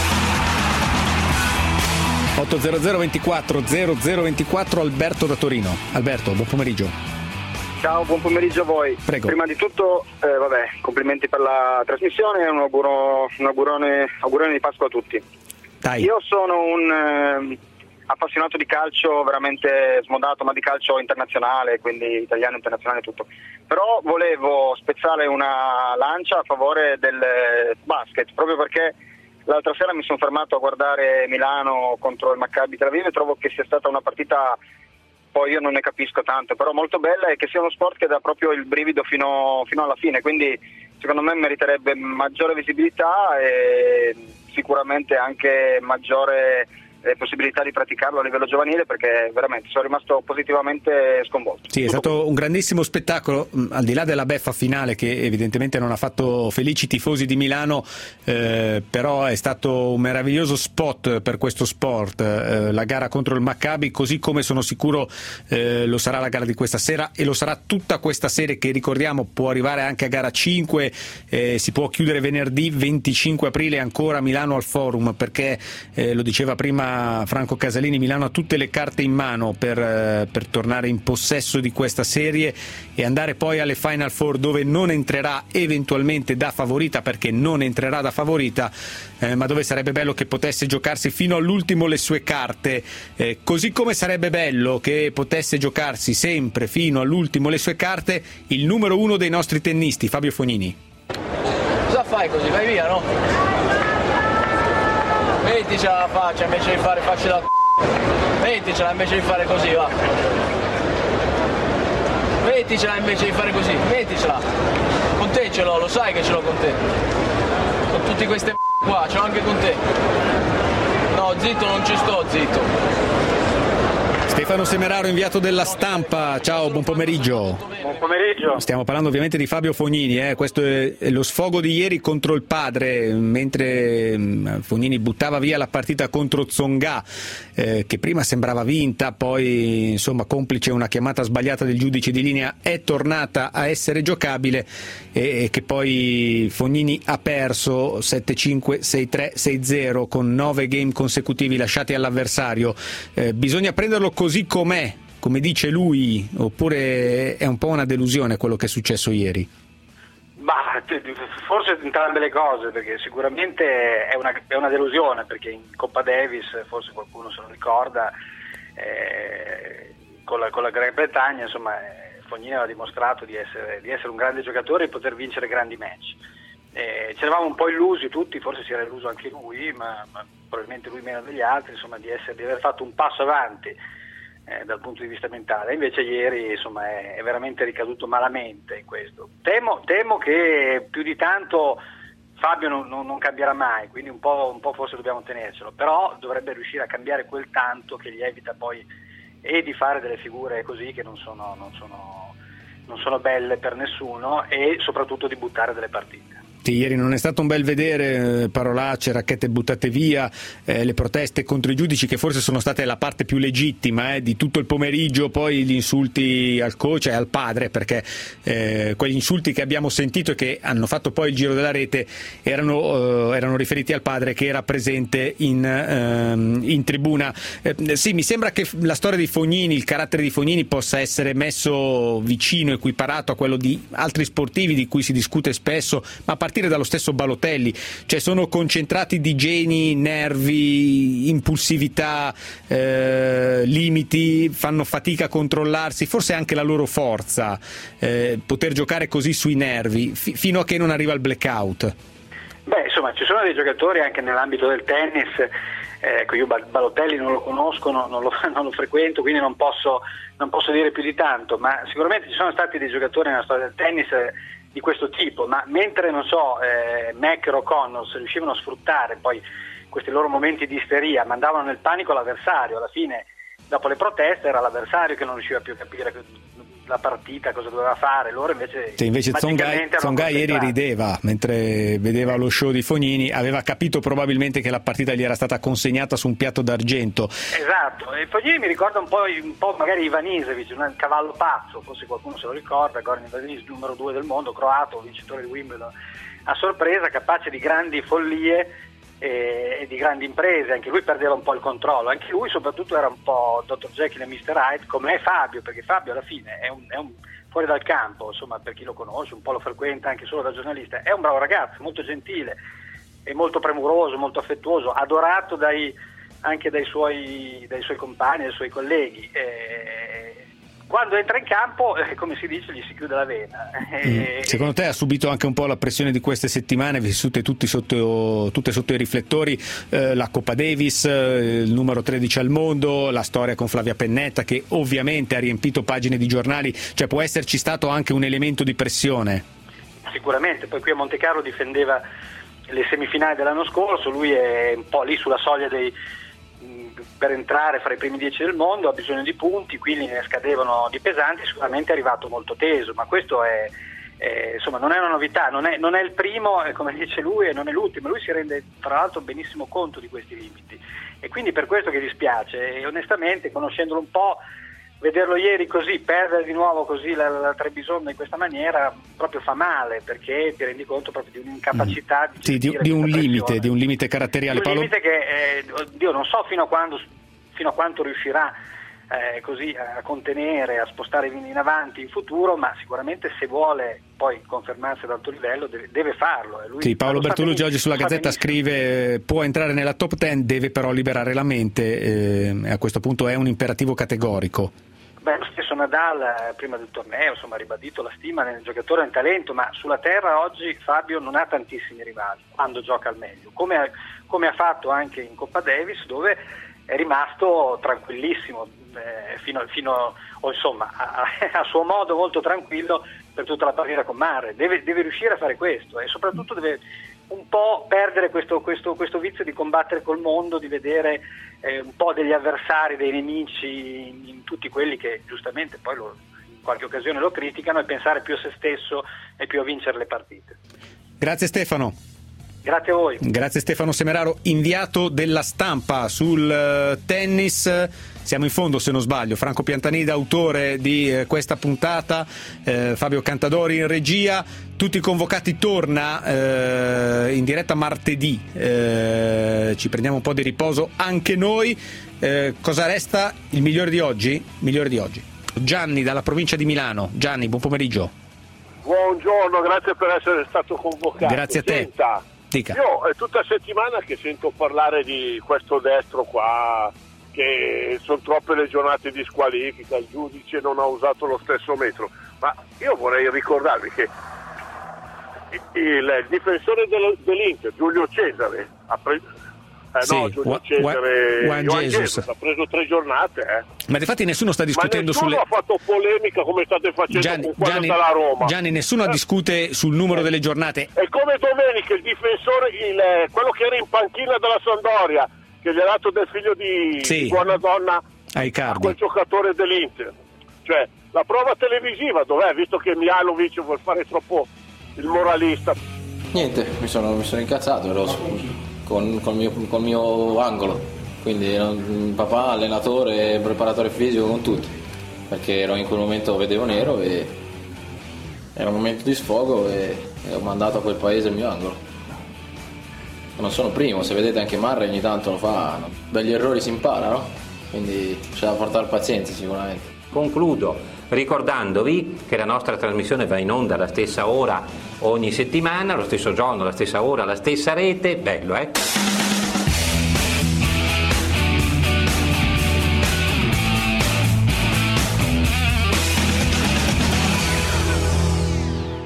800 24 0024 Alberto da Torino. Alberto, buon pomeriggio. Ciao, buon pomeriggio a voi. Prego. Prima di tutto, complimenti per la trasmissione e un augurone di Pasqua a tutti. Dai. Io sono un appassionato di calcio veramente smodato, ma di calcio internazionale, quindi italiano, internazionale, tutto. Però volevo spezzare una lancia a favore del basket, proprio perché l'altra sera mi sono fermato a guardare Milano contro il Maccabi Tel Aviv e trovo che sia stata una partita, poi io non ne capisco tanto, però molto bella, e che sia uno sport che dà proprio il brivido fino alla fine, quindi secondo me meriterebbe maggiore visibilità e sicuramente anche maggiore possibilità di praticarlo a livello giovanile, perché veramente sono rimasto positivamente sconvolto. Sì, è stato un grandissimo spettacolo, al di là della beffa finale che evidentemente non ha fatto felici i tifosi di Milano, però è stato un meraviglioso spot per questo sport, la gara contro il Maccabi, così come sono sicuro lo sarà la gara di questa sera e lo sarà tutta questa serie, che ricordiamo può arrivare anche a gara 5, si può chiudere venerdì 25 aprile ancora a Milano al Forum, perché lo diceva prima Franco Casalini, Milano ha tutte le carte in mano per tornare in possesso di questa serie e andare poi alle Final Four, dove non entrerà eventualmente da favorita, perché non entrerà da favorita, ma dove sarebbe bello che potesse giocarsi fino all'ultimo le sue carte, così come sarebbe bello che potesse giocarsi sempre fino all'ultimo le sue carte il numero 1 dei nostri tennisti, Fabio Fognini. Cosa fai così? Vai via, no? Metticela la faccia invece di fare faccia da metticela invece di fare così, va. Metticela invece di fare così, metticela. Con te ce l'ho, lo sai che ce l'ho con te. Con tutti queste qua, ce l'ho anche con te. No, zitto, non ci sto, zitto. Stefano Semeraro, inviato della Stampa, ciao, buon pomeriggio. Buon pomeriggio. Stiamo parlando ovviamente di Fabio Fognini, questo è lo sfogo di ieri contro il padre, mentre Fognini buttava via la partita contro Tsonga, che prima sembrava vinta, poi insomma complice una chiamata sbagliata del giudice di linea è tornata a essere giocabile, e che poi Fognini ha perso 7-5, 6-3, 6-0 con 9 game consecutivi lasciati all'avversario. Bisogna prenderlo così com'è, come dice lui, oppure è un po' una delusione quello che è successo ieri? Forse entrambe le cose, perché sicuramente è una delusione, perché in Coppa Davis, forse qualcuno se lo ricorda, con la Gran Bretagna, insomma, Fognini aveva dimostrato di essere un grande giocatore e poter vincere grandi match. Ci eravamo un po' illusi tutti, forse si era illuso anche lui, ma probabilmente lui meno degli altri, insomma, di aver fatto un passo avanti dal punto di vista mentale. Invece ieri, insomma, è veramente ricaduto malamente in questo. Temo che più di tanto Fabio non cambierà mai, quindi un po' forse dobbiamo tenercelo, però dovrebbe riuscire a cambiare quel tanto che gli evita poi di fare delle figure così che non sono belle per nessuno, e soprattutto di buttare delle partite. Ieri non è stato un bel vedere, parolacce, racchette buttate via, le proteste contro i giudici, che forse sono state la parte più legittima di tutto il pomeriggio, poi gli insulti al coach e al padre, perché quegli insulti che abbiamo sentito e che hanno fatto poi il giro della rete erano riferiti al padre, che era presente in tribuna. Sì, mi sembra che la storia di Fognini, il carattere di Fognini possa essere messo vicino, equiparato a quello di altri sportivi di cui si discute spesso, ma a partire dallo stesso Balotelli, cioè sono concentrati di geni, nervi, impulsività, limiti, fanno fatica a controllarsi, forse anche la loro forza, poter giocare così sui nervi, fino a che non arriva il blackout. Insomma, ci sono dei giocatori anche nell'ambito del tennis, io Balotelli non lo conosco, non lo frequento, quindi non posso dire più di tanto, ma sicuramente ci sono stati dei giocatori nella storia del tennis di questo tipo, ma mentre Mac e O'Connor riuscivano a sfruttare poi questi loro momenti di isteria, mandavano nel panico l'avversario, alla fine dopo le proteste era l'avversario che non riusciva più a capire la partita, cosa doveva fare, loro invece Tsonga ieri rideva mentre vedeva lo show di Fognini, aveva capito probabilmente che la partita gli era stata consegnata su un piatto d'argento. Esatto, e Fognini mi ricorda un po' magari Ivanisevic, un cavallo pazzo, forse qualcuno se lo ricorda, Goran Ivanisevic, numero 2 del mondo, croato, vincitore di Wimbledon, a sorpresa, capace di grandi follie e di grandi imprese. Anche lui perdeva un po' il controllo, anche lui soprattutto era un po' Dr. Jekyll e Mr. Hyde, come è Fabio, perché Fabio alla fine è un fuori dal campo, insomma, per chi lo conosce, un po' lo frequenta anche solo da giornalista, è un bravo ragazzo, molto gentile, è molto premuroso, molto affettuoso, adorato anche dai suoi compagni, dai suoi colleghi. Quando entra in campo, come si dice, gli si chiude la vena. Secondo te ha subito anche un po' la pressione di queste settimane, vissute tutte sotto i riflettori, la Coppa Davis, il numero 13 al mondo, la storia con Flavia Pennetta, che ovviamente ha riempito pagine di giornali, cioè può esserci stato anche un elemento di pressione? Sicuramente, poi qui a Monte Carlo difendeva le semifinali dell'anno scorso, lui è un po' lì sulla soglia per entrare fra i primi 10 del mondo, ha bisogno di punti, quindi ne scadevano di pesanti, sicuramente è arrivato molto teso, ma questo insomma non è una novità, non è il primo, come dice lui, e non è l'ultimo, lui si rende tra l'altro benissimo conto di questi limiti, e quindi per questo che dispiace, e onestamente conoscendolo un po', vederlo ieri così, perdere di nuovo così la Trebisonda in questa maniera proprio fa male, perché ti rendi conto proprio di un'incapacità di un limite caratteriale. Un limite che Dio non so fino a quanto riuscirà così a contenere, a spostare in avanti in futuro, ma sicuramente se vuole poi confermarsi ad alto livello deve farlo. Paolo Bertolucci oggi sulla Gazzetta scrive: può entrare nella top 10, deve però liberare la mente, a questo punto è un imperativo categorico. Lo stesso Nadal prima del torneo ha ribadito la stima nel giocatore e nel talento, ma sulla terra oggi Fabio non ha tantissimi rivali quando gioca al meglio, come ha fatto anche in Coppa Davis, dove è rimasto tranquillissimo a suo modo molto tranquillo per tutta la partita con Murray. Deve riuscire a fare questo, e soprattutto deve un po' perdere questo vizio di combattere col mondo, di vedere un po' degli avversari, dei nemici in tutti quelli che giustamente poi in qualche occasione lo criticano, e pensare più a se stesso e più a vincere le partite. Grazie Stefano. Grazie a voi. Grazie Stefano Semeraro, inviato della Stampa sul tennis. Siamo in fondo, se non sbaglio. Franco Piantanida, autore di questa puntata, Fabio Cantadori in regia. Tutti i convocati, torna in diretta martedì. Ci prendiamo un po' di riposo anche noi. Cosa resta? Il migliore di oggi? Migliore di oggi. Gianni dalla provincia di Milano. Gianni, buon pomeriggio. Buongiorno, grazie per essere stato convocato. Grazie a te. Senta, dica. Io è tutta settimana che sento parlare di questo destro qua, che sono troppe le giornate di squalifica, il giudice non ha usato lo stesso metro, ma io vorrei ricordarvi che il difensore dell'Inter, Giulio Cesare, ha preso Juan Jesus ha preso 3 giornate. Ma infatti nessuno sta discutendo ha fatto polemica come state facendo con quello dalla Roma. Gianni, nessuno discute sul numero delle giornate. È come domenica il difensore, quello che era in panchina della Sampdoria, che gli ha dato del figlio di Buonadonna a quel giocatore dell'Inter. Cioè, la prova televisiva dov'è, visto che Mihajlovic vuol fare troppo il moralista? Niente, mi sono incazzato, ero con il mio angolo, quindi papà, allenatore, preparatore fisico, con tutti, perché ero in quel momento, vedevo nero e era un momento di sfogo e ho mandato a quel paese il mio angolo. Non sono primo, se vedete anche Marre ogni tanto lo fa, dagli errori si impara, no? Quindi c'è da portare pazienza sicuramente. Concludo ricordandovi che la nostra trasmissione va in onda alla stessa ora ogni settimana, allo stesso giorno, alla stessa ora, alla stessa rete. Bello,